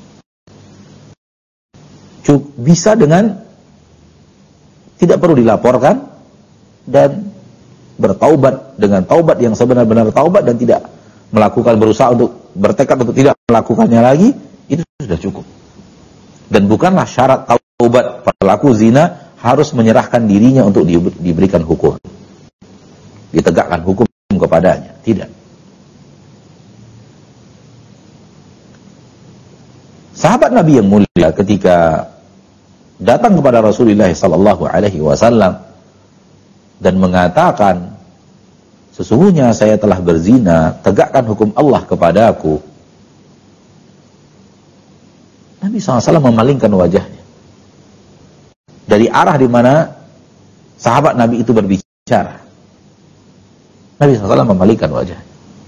Bisa dengan tidak perlu dilaporkan dan bertaubat dengan taubat yang sebenar-benar taubat dan tidak melakukan, berusaha untuk bertekad untuk tidak melakukannya lagi, itu sudah cukup. Dan bukanlah syarat taubat pelaku zina harus menyerahkan dirinya untuk diberikan hukum, ditegakkan hukum kepadanya. Tidak. Sahabat Nabi yang mulia ketika datang kepada Rasulullah sallallahu alaihi wasallam dan mengatakan, sesungguhnya saya telah berzina, tegakkan hukum Allah kepadaku. Nabi SAW memalingkan wajahnya dari arah di mana sahabat Nabi itu berbicara. Nabi SAW memalingkan wajahnya.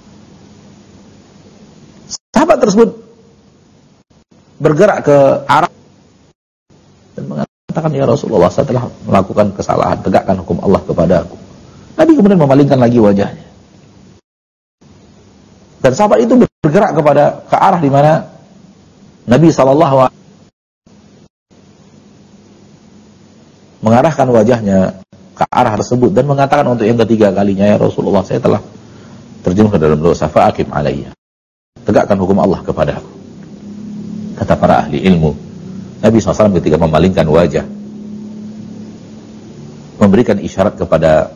Sahabat tersebut bergerak ke arah dan mengatakan, ya Rasulullah, saya telah melakukan kesalahan, tegakkan hukum Allah kepadaku. Nabi kemudian memalingkan lagi wajahnya. Dan sahabat itu bergerak ke arah di mana Nabi SAW mengarahkan wajahnya ke arah tersebut dan mengatakan untuk yang ketiga kalinya, ya Rasulullah, saya telah terjerumus ke dalam dosa, fa'akim alayya, tegakkan hukum Allah kepadaku. Kata para ahli ilmu, Nabi SAW ketika memalingkan wajah, memberikan isyarat kepada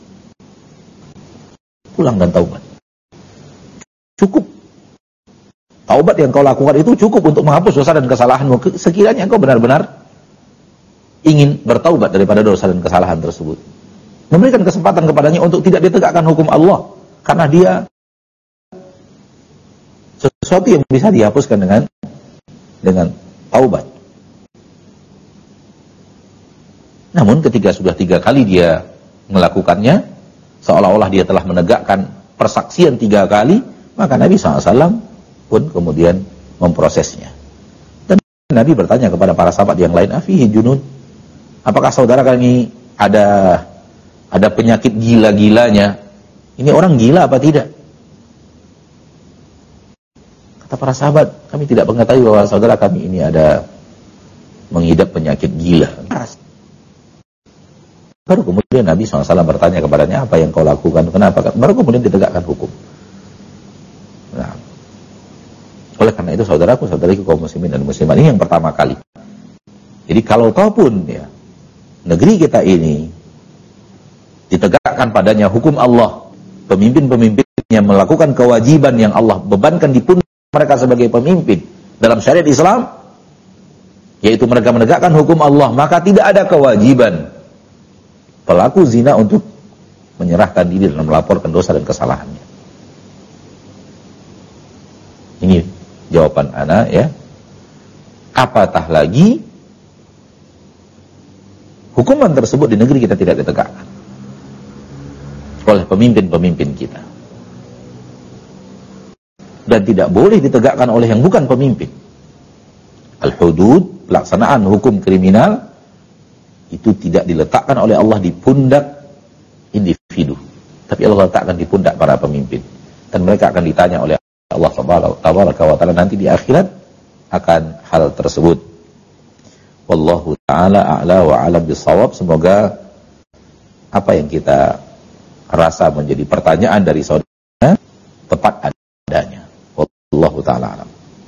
pulang dan taubat. Cukup. Taubat yang kau lakukan itu cukup untuk menghapus dosa dan kesalahanmu. Sekiranya engkau benar-benar ingin bertaubat daripada dosa dan kesalahan tersebut. Memberikan kesempatan kepadanya untuk tidak ditegakkan hukum Allah. Karena dia sesuatu yang bisa dihapuskan dengan taubat. Namun ketika sudah 3 kali dia melakukannya, seolah-olah dia telah menegakkan persaksian 3 kali, maka Nabi SAW pun kemudian memprosesnya. Dan Nabi bertanya kepada para sahabat yang lain, afihi junun, apakah saudara kami ada penyakit gila-gilanya? Ini orang gila apa tidak? Kata para sahabat, kami tidak mengetahui bahwa saudara kami ini ada mengidap penyakit gila. Baru kemudian Nabi SAW bertanya kepadanya, apa yang kau lakukan? Kenapa? Baru kemudian ditegakkan hukum. Nah, oleh karena itu saudariku kaum muslimin dan muslimat, ini yang pertama kali. Jadi kalau taupun ya negeri kita ini ditegakkan padanya hukum Allah, pemimpin-pemimpinnya melakukan kewajiban yang Allah bebankan di pundak mereka sebagai pemimpin dalam syariat Islam, yaitu mereka menegakkan hukum Allah, maka tidak ada kewajiban pelaku zina untuk menyerahkan diri dan melaporkan dosa dan kesalahannya. Ini jawaban ana ya. Apatah lagi hukuman tersebut di negeri kita tidak ditegakkan oleh pemimpin-pemimpin kita. Dan tidak boleh ditegakkan oleh yang bukan pemimpin. Al-hudud, pelaksanaan hukum kriminal itu tidak diletakkan oleh Allah di pundak individu, tapi Allah letakkan di pundak para pemimpin, dan mereka akan ditanya oleh Allah Tabaraka wa Ta'ala nanti di akhirat akan hal tersebut. Wallahu ta'ala a'la wa a'lam bisawab. Semoga apa yang kita rasa menjadi pertanyaan dari saudara tepat adanya. Wallahu ta'ala a'lam.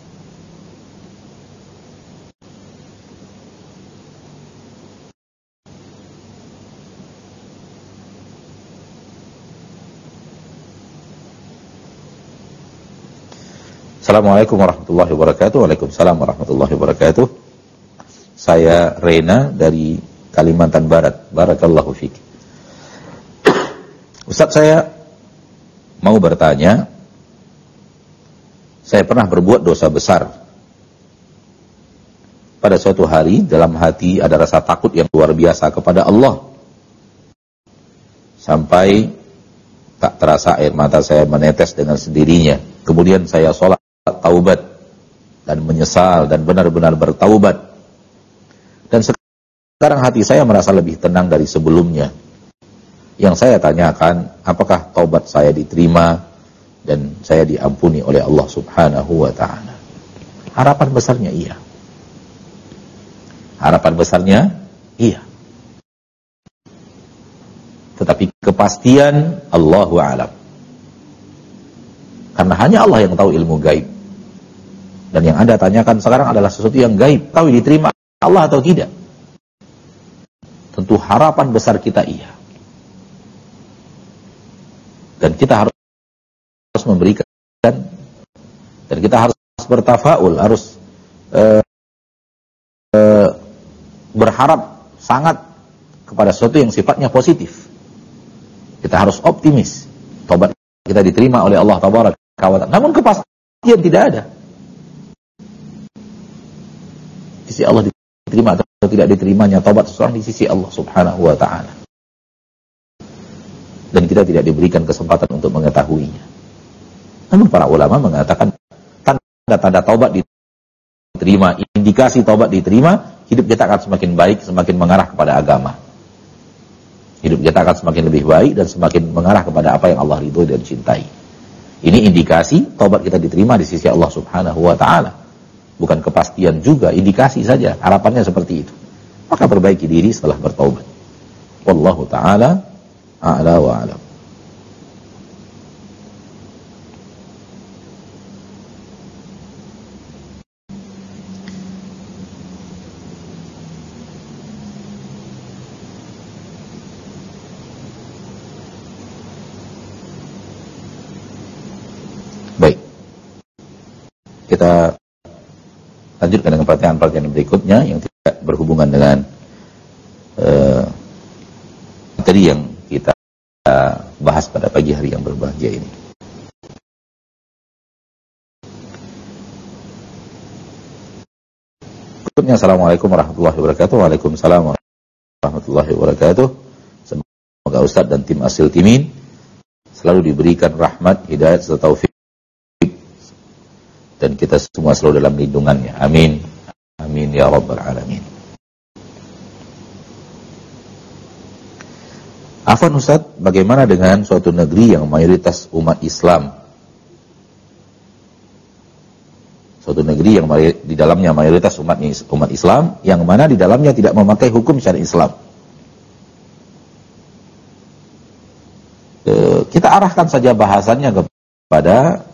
Assalamualaikum warahmatullahi wabarakatuh. Waalaikumsalam warahmatullahi wabarakatuh. Saya Rena dari Kalimantan Barat. Barakallahu fiik. Ustaz, saya mau bertanya. Saya pernah berbuat dosa besar. Pada suatu hari dalam hati ada rasa takut yang luar biasa kepada Allah. Sampai tak terasa air mata saya menetes dengan sendirinya. Kemudian saya sholat taubat dan menyesal dan benar-benar bertaubat, dan sekarang hati saya merasa lebih tenang dari sebelumnya. Yang saya tanyakan, apakah taubat saya diterima dan saya diampuni oleh Allah Subhanahu wa Ta'ala? Harapan besarnya iya. Harapan besarnya iya, tetapi kepastian Allahu a'lam, karena hanya Allah yang tahu ilmu gaib. Dan yang Anda tanyakan sekarang adalah sesuatu yang gaib, tahu diterima Allah atau tidak. Tentu harapan besar kita iya. Dan kita harus memberikan, dan kita harus bertafaul, harus berharap sangat kepada sesuatu yang sifatnya positif. Kita harus optimis, tobat kita diterima oleh Allah Tabaraka wa Ta'ala. Namun kepastian tidak ada. Di sisi Allah diterima atau tidak diterimanya tobat seseorang di sisi Allah Subhanahu wa Ta'ala. Dan kita tidak diberikan kesempatan untuk mengetahuinya. Namun para ulama mengatakan tanda-tanda tobat diterima, indikasi tobat diterima, hidup kita akan semakin baik, semakin mengarah kepada agama. Hidup kita akan semakin lebih baik dan semakin mengarah kepada apa yang Allah ridhoi dan cintai. Ini indikasi tobat kita diterima di sisi Allah Subhanahu wa Ta'ala. Bukan kepastian juga, indikasi saja, harapannya seperti itu. Maka perbaiki diri setelah bertaubat. Wallahu ta'ala a'la wa a'lam. Baik, kita lanjutkan dengan pertanyaan-pertanyaan berikutnya yang tidak berhubungan dengan materi yang kita bahas pada pagi hari yang berbahagia ini. Berikutnya, Assalamualaikum warahmatullahi wabarakatuh. Waalaikumsalam warahmatullahi wabarakatuh. Semoga Ustadz dan tim Asil Timin selalu diberikan rahmat, hidayat, serta taufik, dan kita semua selalu dalam lindungannya. Amin. Amin ya rabbal alamin. Afwan Ustaz, bagaimana dengan suatu negeri yang mayoritas umat Islam? Suatu negeri yang di dalamnya mayoritas umat Islam, yang mana di dalamnya tidak memakai hukum syariat Islam. Kita arahkan saja bahasannya kepada,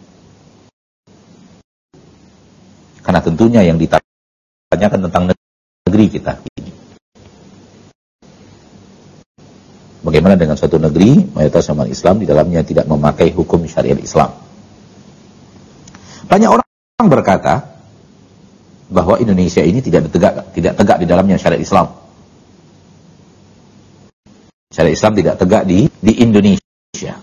karena tentunya yang ditanyakan tentang negeri kita ini. Bagaimana dengan suatu negeri mayoritas umat Islam di dalamnya tidak memakai hukum syariat Islam? Banyak orang berkata bahwa Indonesia ini tidak tegak di dalamnya syariat Islam. Syariat Islam tidak tegak di Indonesia.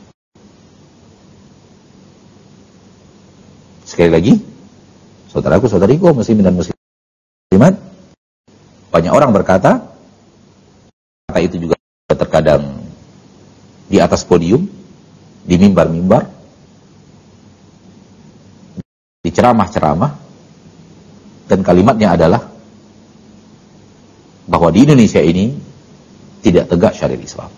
Sekali lagi, saudaraku, saudariku, muslimin dan muslimat, banyak orang berkata, kata itu juga terkadang di atas podium, di mimbar-mimbar, di ceramah-ceramah, dan kalimatnya adalah bahwa di Indonesia ini tidak tegak syariat Islam.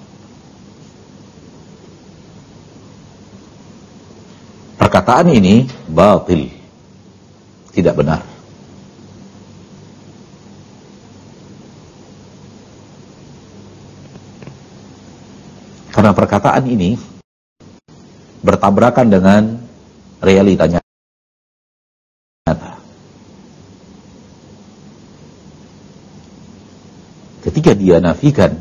Perkataan ini batil, tidak benar. Karena perkataan ini bertabrakan dengan realitanya nyata. Ketika dia nafikan,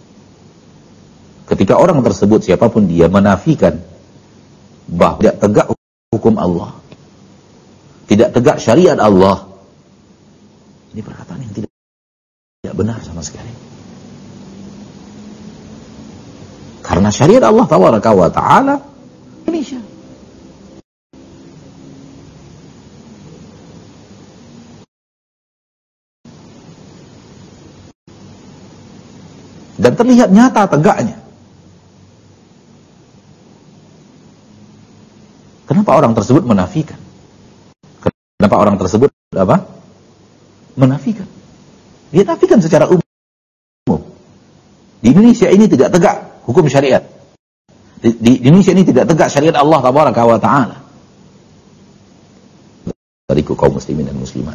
ketika orang tersebut siapapun dia menafikan bahwa tidak tegak hukum Allah, tidak tegak syariat Allah, ini perkataan yang tidak benar sama sekali. Karena syariat Allah tabaraka wa ta'ala Indonesia. Dan terlihat nyata tegaknya. Kenapa orang tersebut menafikan? Kenapa orang tersebut apa? Menafikan. Dia nafikan secara umum. Di Indonesia ini tidak tegak hukum syariat. Di Indonesia ini tidak tegak syariat Allah tabaraka wa ta'ala. Dari kaum muslimin dan muslimat.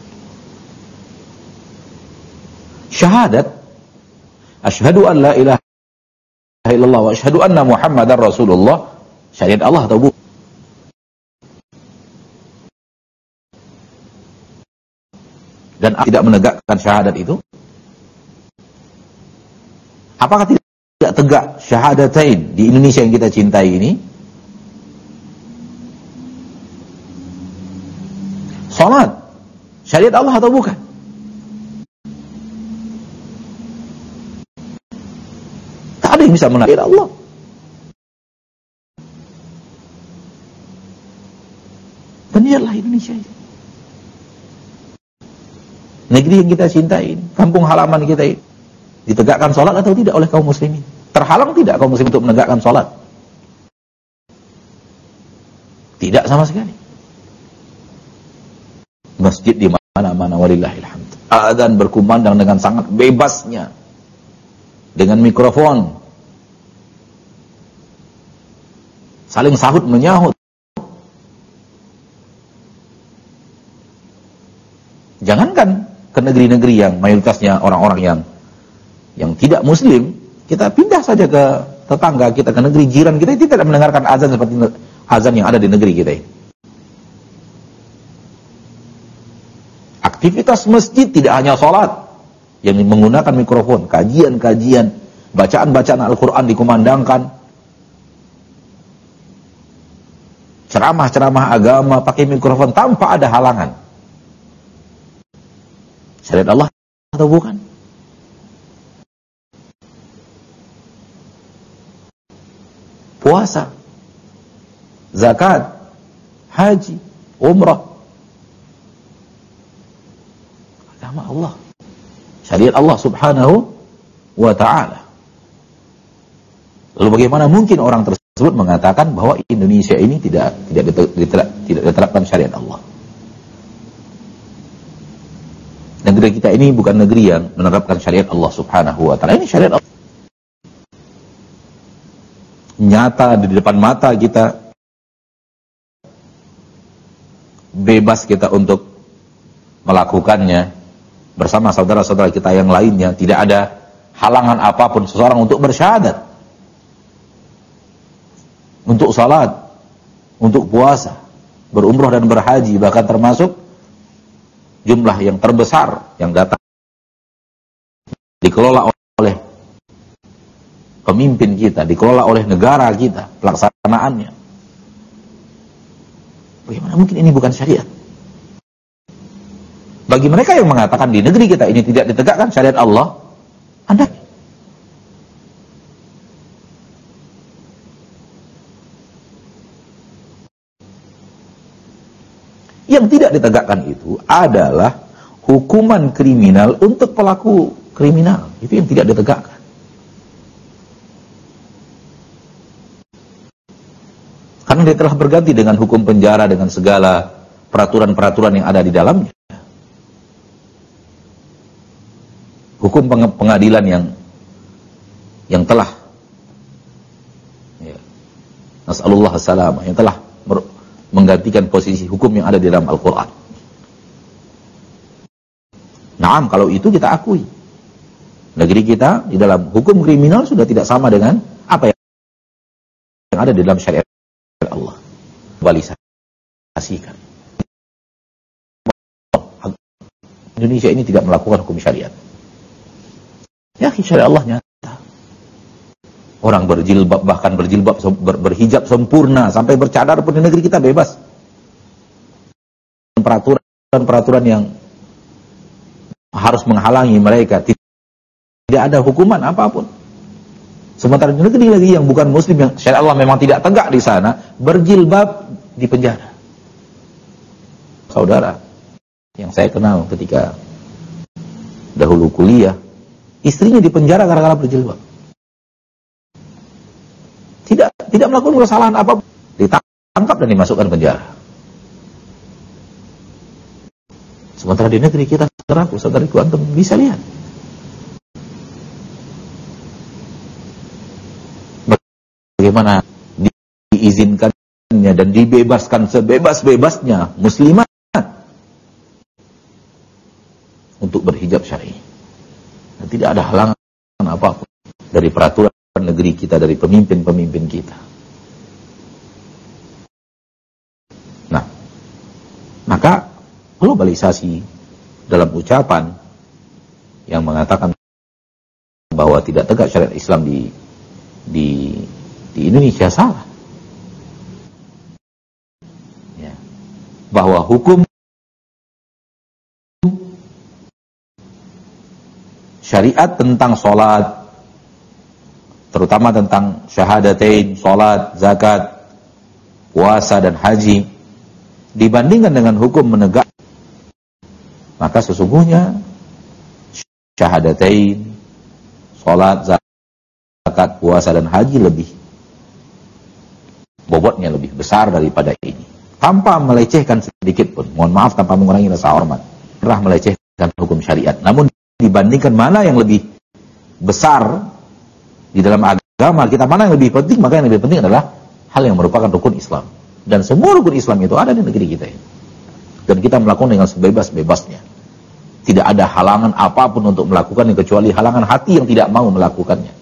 Syahadat asyhadu an la ilaha illallah wa asyhadu anna Muhammadar Rasulullah, syariat Allah atau bukan? Dan tidak menegakkan syahadat itu? Apakah tidak tegak syahadatain di Indonesia yang kita cintai ini? Salat, syariat Allah atau bukan? Tak ada yang bisa menafikan Allah. Dan inilah Indonesia ini. Negeri yang kita cintai, kampung halaman kita ini. Ditegakkan sholat atau tidak oleh kaum muslimin? Terhalang tidak kaum muslimin untuk menegakkan sholat? Tidak sama sekali. Masjid di mana-mana walillahil hamd. Adzan berkumandang dengan sangat bebasnya. Dengan mikrofon. Saling sahut menyahut. Jangankan ke negeri-negeri yang mayoritasnya orang-orang yang tidak muslim, kita pindah saja ke tetangga kita, ke negeri jiran kita tidak mendengarkan azan seperti azan yang ada di negeri kita ini. Aktivitas masjid tidak hanya sholat yang menggunakan mikrofon, kajian-kajian, bacaan-bacaan Al-Quran dikumandangkan, ceramah-ceramah agama pakai mikrofon tanpa ada halangan. Syariat Allah atau bukan? Puasa, zakat, haji, umrah, agama Allah, syariat Allah subhanahu wa ta'ala. Lalu bagaimana mungkin orang tersebut mengatakan bahwa Indonesia ini tidak diterapkan syariat Allah? Negeri kita ini bukan negeri yang menerapkan syariat Allah subhanahu wa ta'ala. Ini syariat Allah. Nyata di depan mata kita, bebas kita untuk melakukannya bersama saudara-saudara kita yang lainnya. Tidak ada halangan apapun seseorang untuk bersyahadat, untuk salat, untuk puasa, berumrah dan berhaji, bahkan termasuk jumlah yang terbesar yang datang dikelola oleh pemimpin kita, dikelola oleh negara kita, pelaksanaannya. Bagaimana mungkin ini bukan syariat? Bagi mereka yang mengatakan di negeri kita ini tidak ditegakkan syariat Allah, Anda yang tidak ditegakkan itu adalah hukuman kriminal untuk pelaku kriminal. Itu yang tidak ditegakkan. Karena dia telah berganti dengan hukum penjara, dengan segala peraturan-peraturan yang ada di dalamnya. hukum pengadilan yang telah nasallallahu salamah, yang telah menggantikan posisi hukum yang ada di dalam Al-Quran. Naam, kalau itu kita akui. Negeri kita di dalam hukum kriminal sudah tidak sama dengan apa yang ada di dalam syariat Allah. Balisasikan. Indonesia ini tidak melakukan hukum syariat. Ya, syariat Allah nyata. Orang berjilbab, bahkan berhijab sempurna, sampai bercadar pun di negeri kita bebas. Peraturan yang harus menghalangi mereka, tidak ada hukuman apapun. Sementara di negeri yang bukan muslim, yang syariat Allah memang tidak tegak di sana, berjilbab di penjara. Saudara yang saya kenal ketika dahulu kuliah, istrinya di penjara gara-gara berjilbab. Tidak melakukan kesalahan apapun, ditangkap dan dimasukkan penjara. Sementara di negeri kita, saudaraku, antum bisa lihat bagaimana diizinkannya dan dibebaskan sebebas-bebasnya muslimat untuk berhijab syar'i. Dan tidak ada halangan apapun dari peraturan negeri kita, dari pemimpin-pemimpin kita. Nah, maka globalisasi dalam ucapan yang mengatakan bahwa tidak tegak syariat Islam di Indonesia salah. Ya. Bahwa hukum syariat tentang sholat, terutama tentang syahadatain, sholat, zakat, puasa dan haji, dibandingkan dengan hukum menegak, maka sesungguhnya syahadatain, sholat, zakat, puasa dan haji lebih bobotnya lebih besar daripada ini, tanpa melecehkan sedikit pun, mohon maaf, tanpa mengurangi rasa hormat, pernah melecehkan hukum syariat. Namun dibandingkan mana yang lebih besar di dalam agama kita, mana yang lebih penting, maka yang lebih penting adalah hal yang merupakan rukun Islam. Dan semua rukun Islam itu ada di negeri kita ini. Dan kita melakukan dengan sebebas-bebasnya. Tidak ada halangan apapun untuk melakukannya, kecuali halangan hati yang tidak mau melakukannya.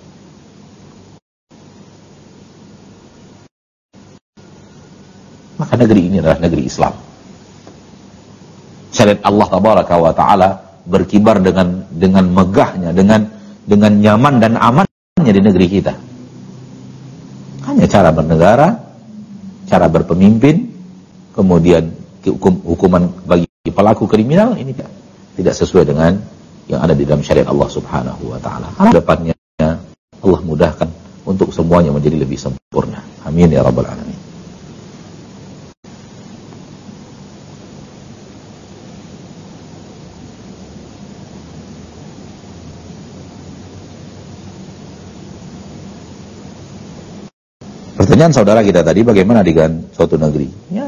Maka negeri ini adalah negeri Islam. Syariat Allah tabaraka wa ta'ala berkibar dengan megahnya, dengan nyaman dan amannya di negeri kita. Hanya cara bernegara, cara berpemimpin, kemudian hukuman bagi pelaku kriminal, ini tidak sesuai dengan yang ada di dalam syariat Allah subhanahu wa ta'ala. Depannya Allah mudahkan untuk semuanya menjadi lebih sempurna. Amin ya rabbal alamin. Pertanyaan saudara kita tadi, bagaimana dengan suatu negeri? Ya,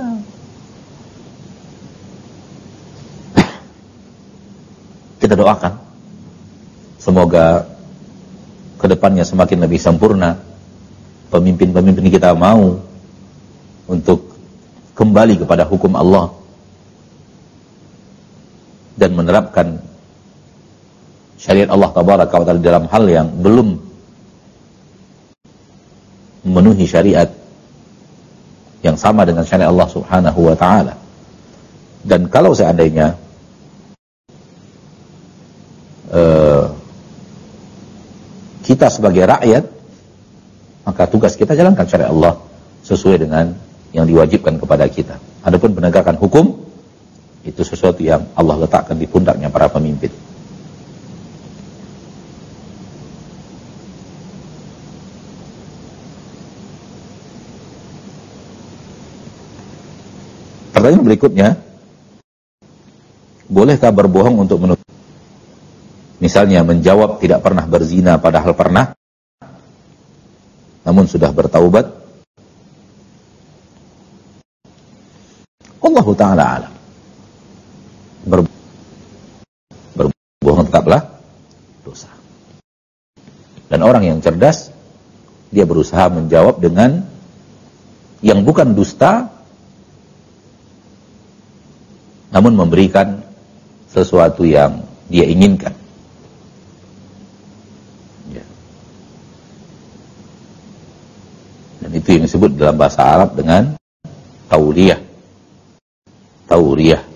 kita doakan semoga kedepannya semakin lebih sempurna. Pemimpin-pemimpin kita mau untuk kembali kepada hukum Allah dan menerapkan syariat Allah tabaraka wa ta'ala dalam hal yang belum memenuhi syariat yang sama dengan syariat Allah subhanahu wa ta'ala. Dan kalau seandainya kita sebagai rakyat, maka tugas kita jalankan syariat Allah sesuai dengan yang diwajibkan kepada kita. Adapun penegakan hukum, itu sesuatu yang Allah letakkan di pundaknya para pemimpin. Pertanyaan berikutnya, bolehkah berbohong untuk menutup? Misalnya menjawab tidak pernah berzina padahal pernah, namun sudah bertaubat. Allah Ta'ala alam. Berbohong tetaplah dosa. Dan orang yang cerdas, dia berusaha menjawab dengan yang bukan dusta, namun memberikan sesuatu yang dia inginkan. Ya. Dan itu yang disebut dalam bahasa Arab dengan tauriyah. Tauriyah.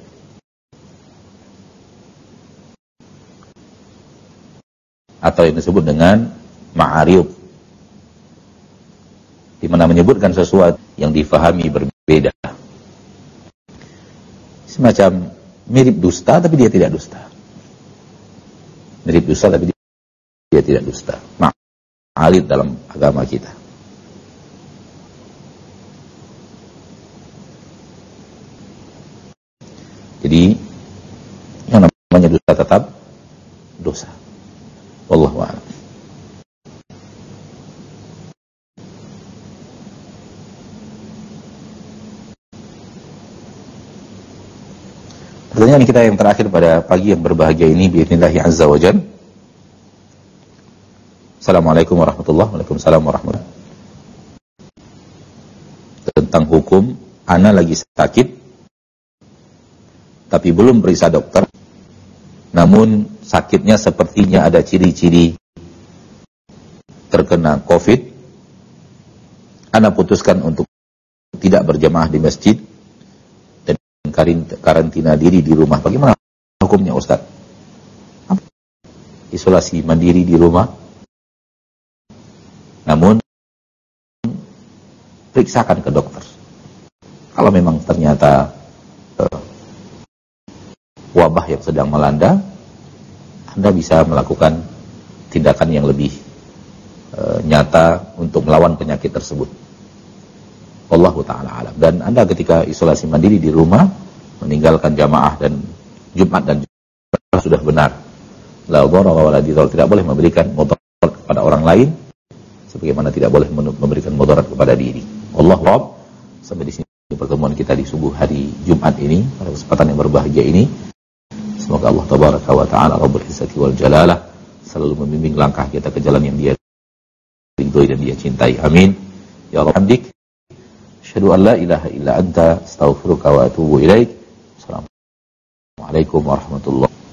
Atau yang disebut dengan ma'arib, di mana menyebutkan sesuatu yang difahami berbeda. Semacam mirip dusta tapi dia tidak dusta. Mirip dusta tapi dia tidak dusta. Ma'arib dalam agama kita. Jadi yang namanya dusta tetap dosa. Wallahu a'lam. Pertanyaan kita yang terakhir pada pagi yang berbahagia ini biidznillah azza wa jalla. Assalamualaikum warahmatullahi wabarakatuh. Waalaikumsalam warahmatullahi wabarakatuh. Tentang hukum ana lagi sakit tapi belum periksa dokter, namun sakitnya sepertinya ada ciri-ciri terkena COVID. Ana putuskan untuk tidak berjamaah di masjid dan karantina diri di rumah. Bagaimana hukumnya, Ustaz? Isolasi mandiri di rumah, namun periksakan ke dokter. Kalau memang ternyata wabah yang sedang melanda, Anda bisa melakukan tindakan yang lebih nyata untuk melawan penyakit tersebut. Wallahu ta'ala alam. Dan Anda ketika isolasi mandiri di rumah, meninggalkan jamaah dan Jumat dan Jumat sudah benar. La dharara wa la dirar, tidak boleh memberikan mudarat kepada orang lain sebagaimana tidak boleh memberikan mudarat kepada diri. Wallahu a'lam. Sampai di sini pertemuan kita di subuh hari Jumat ini, pada kesempatan yang berbahagia ini. Semoga Allah tabaraka wa ta'ala Rabbul Izzati wal Jalalah selalu membimbing langkah kita ke jalan yang dia ridhoi dan dia cintai. Amin. Ya Allah, hamdik. Asyhadu an la ilaha illa anta, astaghfiruka wa atubu ilaik. Assalamualaikum warahmatullahi wabarakatuh.